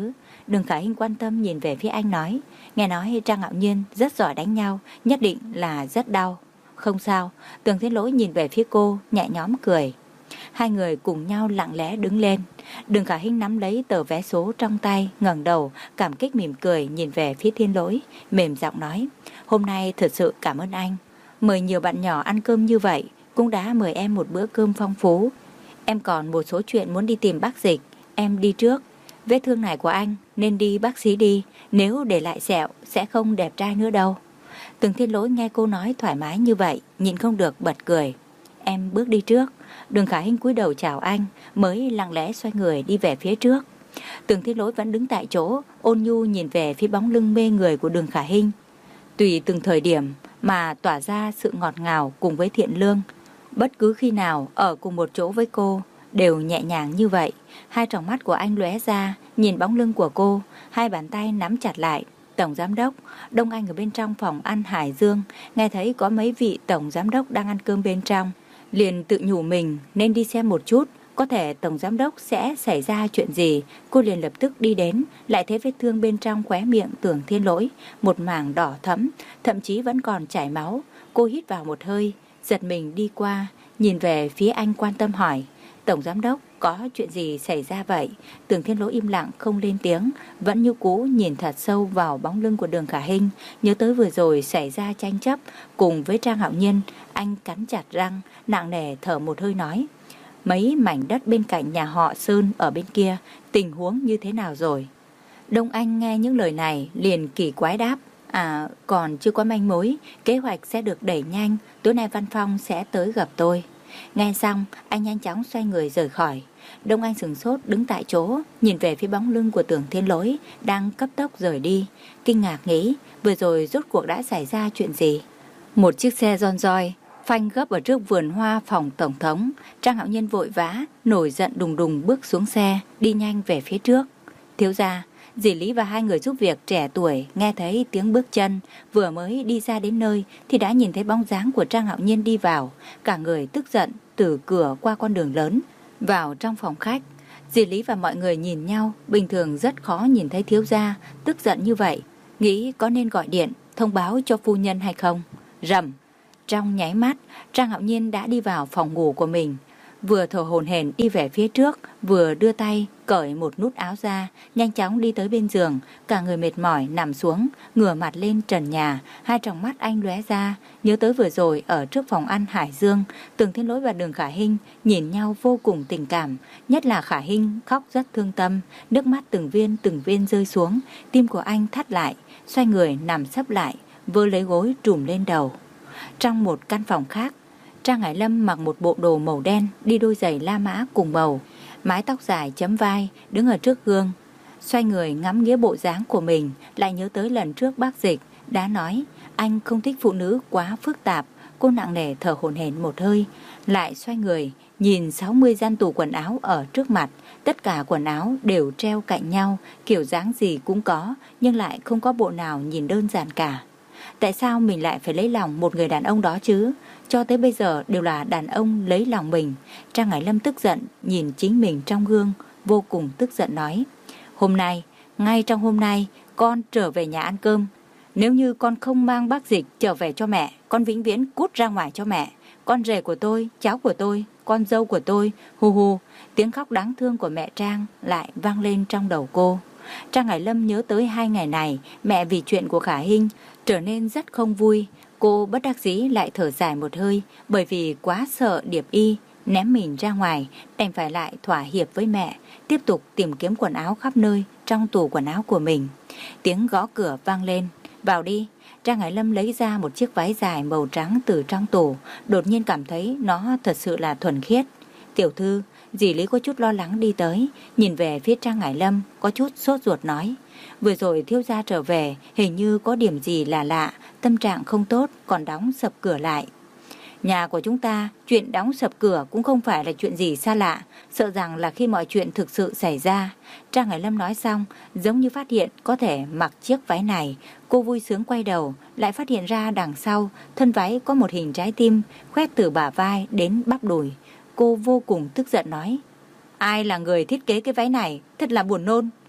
Đường Khả Hinh quan tâm nhìn về phía anh nói, nghe nói Trang Ngạo Nhiên rất giỏi đánh nhau, nhất định là rất đau. Không sao. Tường Thiên Lỗi nhìn về phía cô, nhẹ nhõm cười. Hai người cùng nhau lặng lẽ đứng lên. Đường Khả Hinh nắm lấy tờ vé số trong tay, ngẩng đầu, cảm kích mỉm cười nhìn về phía Thiên Lỗi, mềm giọng nói, hôm nay thật sự cảm ơn anh. Mời nhiều bạn nhỏ ăn cơm như vậy, cũng đã mời em một bữa cơm phong phú. Em còn một số chuyện muốn đi tìm bác Dịch, em đi trước. Vết thương này của anh nên đi bác sĩ đi, nếu để lại sẹo sẽ không đẹp trai nữa đâu. Tường Thiên Lỗi nghe cô nói thoải mái như vậy, nhịn không được bật cười. Em bước đi trước. Đường Khả Hinh cúi đầu chào anh, mới lặng lẽ xoay người đi về phía trước. Tường Thiên Lỗi vẫn đứng tại chỗ, ôn nhu nhìn về phía bóng lưng mê người của Đường Khả Hinh. Tùy từng thời điểm mà tỏa ra sự ngọt ngào cùng với thiện lương. Bất cứ khi nào ở cùng một chỗ với cô đều nhẹ nhàng như vậy. Hai tròng mắt của anh lóe ra, nhìn bóng lưng của cô, hai bàn tay nắm chặt lại. Tổng giám đốc, Đông Anh ở bên trong phòng ăn Hải Dương, nghe thấy có mấy vị tổng giám đốc đang ăn cơm bên trong, liền tự nhủ mình nên đi xem một chút, có thể tổng giám đốc sẽ xảy ra chuyện gì. Cô liền lập tức đi đến, lại thấy vết thương bên trong khóe miệng Tưởng Thiên Lỗi, một mảng đỏ thẫm, thậm chí vẫn còn chảy máu. Cô hít vào một hơi, giật mình đi qua, nhìn về phía anh quan tâm hỏi, tổng giám đốc, có chuyện gì xảy ra vậy? Tưởng Thiên Lỗi im lặng không lên tiếng, vẫn như cũ nhìn thật sâu vào bóng lưng của Đường Khả Hinh. Nhớ tới vừa rồi xảy ra tranh chấp cùng với Trang Hạo Nhiên, anh cắn chặt răng, nặng nề thở một hơi nói, mấy mảnh đất bên cạnh nhà họ Sơn ở bên kia, tình huống như thế nào rồi? Đông Anh nghe những lời này liền kỳ quái đáp, à, còn chưa có manh mối, kế hoạch sẽ được đẩy nhanh, tối nay Văn Phong sẽ tới gặp tôi. Nghe xong, anh nhanh chóng xoay người rời khỏi. Đông Anh sửng sốt đứng tại chỗ, nhìn về phía bóng lưng của Tưởng Thiên Lỗi đang cấp tốc rời đi, kinh ngạc nghĩ vừa rồi rốt cuộc đã xảy ra chuyện gì. Một chiếc xe ron roi phanh gấp ở trước vườn hoa phòng tổng thống. Trang Hạo Nhiên vội vã nổi giận đùng đùng bước xuống xe, đi nhanh về phía trước. Thiếu gia, dì Lý và hai người giúp việc trẻ tuổi nghe thấy tiếng bước chân, vừa mới đi ra đến nơi thì đã nhìn thấy bóng dáng của Trang Hạo Nhiên đi vào, cả người tức giận từ cửa qua con đường lớn vào trong phòng khách. Dì Lý và mọi người nhìn nhau, bình thường rất khó nhìn thấy thiếu gia tức giận như vậy, nghĩ có nên gọi điện thông báo cho phu nhân hay không. Rầm, trong nháy mắt, Trang Hạo Nhiên đã đi vào phòng ngủ của mình, vừa thở hổn hển đi về phía trước, vừa đưa tay cởi một nút áo ra, nhanh chóng đi tới bên giường, cả người mệt mỏi nằm xuống, ngửa mặt lên trần nhà, hai tròng mắt anh lóe ra, nhớ tới vừa rồi ở trước phòng ăn Hải Dương, Tưởng Thiên Lỗi và Đường Khả Hinh nhìn nhau vô cùng tình cảm, nhất là Khả Hinh khóc rất thương tâm, nước mắt từng viên từng viên rơi xuống, tim của anh thắt lại, xoay người nằm sấp lại, vơ lấy gối trùm lên đầu. Trong một căn phòng khác, Trang Hải Lâm mặc một bộ đồ màu đen, đi đôi giày La Mã cùng màu, mái tóc dài chấm vai, đứng ở trước gương, xoay người ngắm nghía bộ dáng của mình, lại nhớ tới lần trước bác Dịch đã nói anh không thích phụ nữ quá phức tạp. Cô nặng nề thở hổn hển một hơi, lại xoay người nhìn sáu mươi gian tủ quần áo ở trước mặt, tất cả quần áo đều treo cạnh nhau, kiểu dáng gì cũng có, nhưng lại không có bộ nào nhìn đơn giản cả. Tại sao mình lại phải lấy lòng một người đàn ông đó chứ? Cho tới bây giờ đều là đàn ông lấy lòng mình. Trang Hải Lâm tức giận nhìn chính mình trong gương, vô cùng tức giận nói, hôm nay, ngay trong hôm nay, con trở về nhà ăn cơm. Nếu như con không mang bác Dịch trở về cho mẹ, con vĩnh viễn cút ra ngoài cho mẹ. Con rể của tôi, cháu của tôi, con dâu của tôi, hu hu. Tiếng khóc đáng thương của mẹ Trang lại vang lên trong đầu cô. Trang Hải Lâm nhớ tới hai ngày này, mẹ vì chuyện của Khả Hinh trở nên rất không vui. Cô bất đắc dĩ lại thở dài một hơi, bởi vì quá sợ Điệp Y ném mình ra ngoài, đành phải lại thỏa hiệp với mẹ, tiếp tục tìm kiếm quần áo khắp nơi trong tủ quần áo của mình. Tiếng gõ cửa vang lên, vào đi. Trang Hải Lâm lấy ra một chiếc váy dài màu trắng từ trong tủ, đột nhiên cảm thấy nó thật sự là thuần khiết. Tiểu thư, dì Lý có chút lo lắng đi tới, nhìn về phía Trang Hải Lâm, có chút sốt ruột nói, vừa rồi thiếu gia trở về, hình như có điểm gì là lạ, tâm trạng không tốt, còn đóng sập cửa lại. Nhà của chúng ta, chuyện đóng sập cửa cũng không phải là chuyện gì xa lạ, sợ rằng là khi mọi chuyện thực sự xảy ra. Trang Hải Lâm nói xong, giống như phát hiện có thể mặc chiếc váy này. Cô vui sướng quay đầu, lại phát hiện ra đằng sau, thân váy có một hình trái tim, khoét từ bả vai đến bắp đùi. Cô vô cùng tức giận nói, ai là người thiết kế cái váy này, thật là buồn nôn.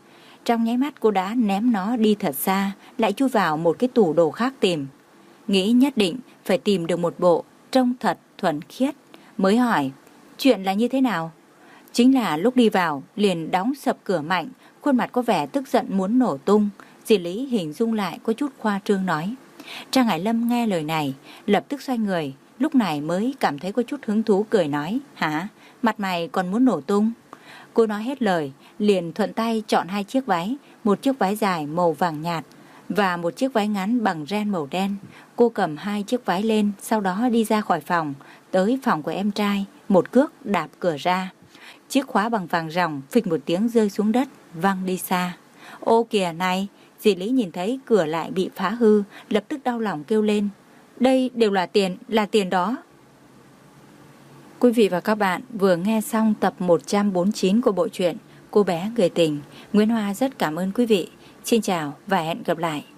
Trong nháy mắt cô đã ném nó đi thật xa, lại chui vào một cái tủ đồ khác tìm. Nghĩ nhất định phải tìm được một bộ trông thật thuần khiết, mới hỏi, chuyện là như thế nào? Chính là lúc đi vào, liền đóng sập cửa mạnh, khuôn mặt có vẻ tức giận muốn nổ tung. Dì Lý hình dung lại có chút khoa trương nói. Trang Hải Lâm nghe lời này, lập tức xoay người, lúc này mới cảm thấy có chút hứng thú cười nói, hả? Mặt mày còn muốn nổ tung? Cô nói hết lời, liền thuận tay chọn hai chiếc váy, một chiếc váy dài màu vàng nhạt và một chiếc váy ngắn bằng ren màu đen. Cô cầm hai chiếc váy lên, sau đó đi ra khỏi phòng, tới phòng của em trai, một cước đạp cửa ra. Chiếc khóa bằng vàng ròng phịch một tiếng rơi xuống đất, văng đi xa. Ô kìa này! Dì Lý nhìn thấy cửa lại bị phá hư, lập tức đau lòng kêu lên. Đây đều là tiền, là tiền đó. Quý vị và các bạn vừa nghe xong tập một trăm bốn mươi chín của bộ truyện Cô bé người tình. Nguyễn Hoa rất cảm ơn quý vị. Xin chào và hẹn gặp lại.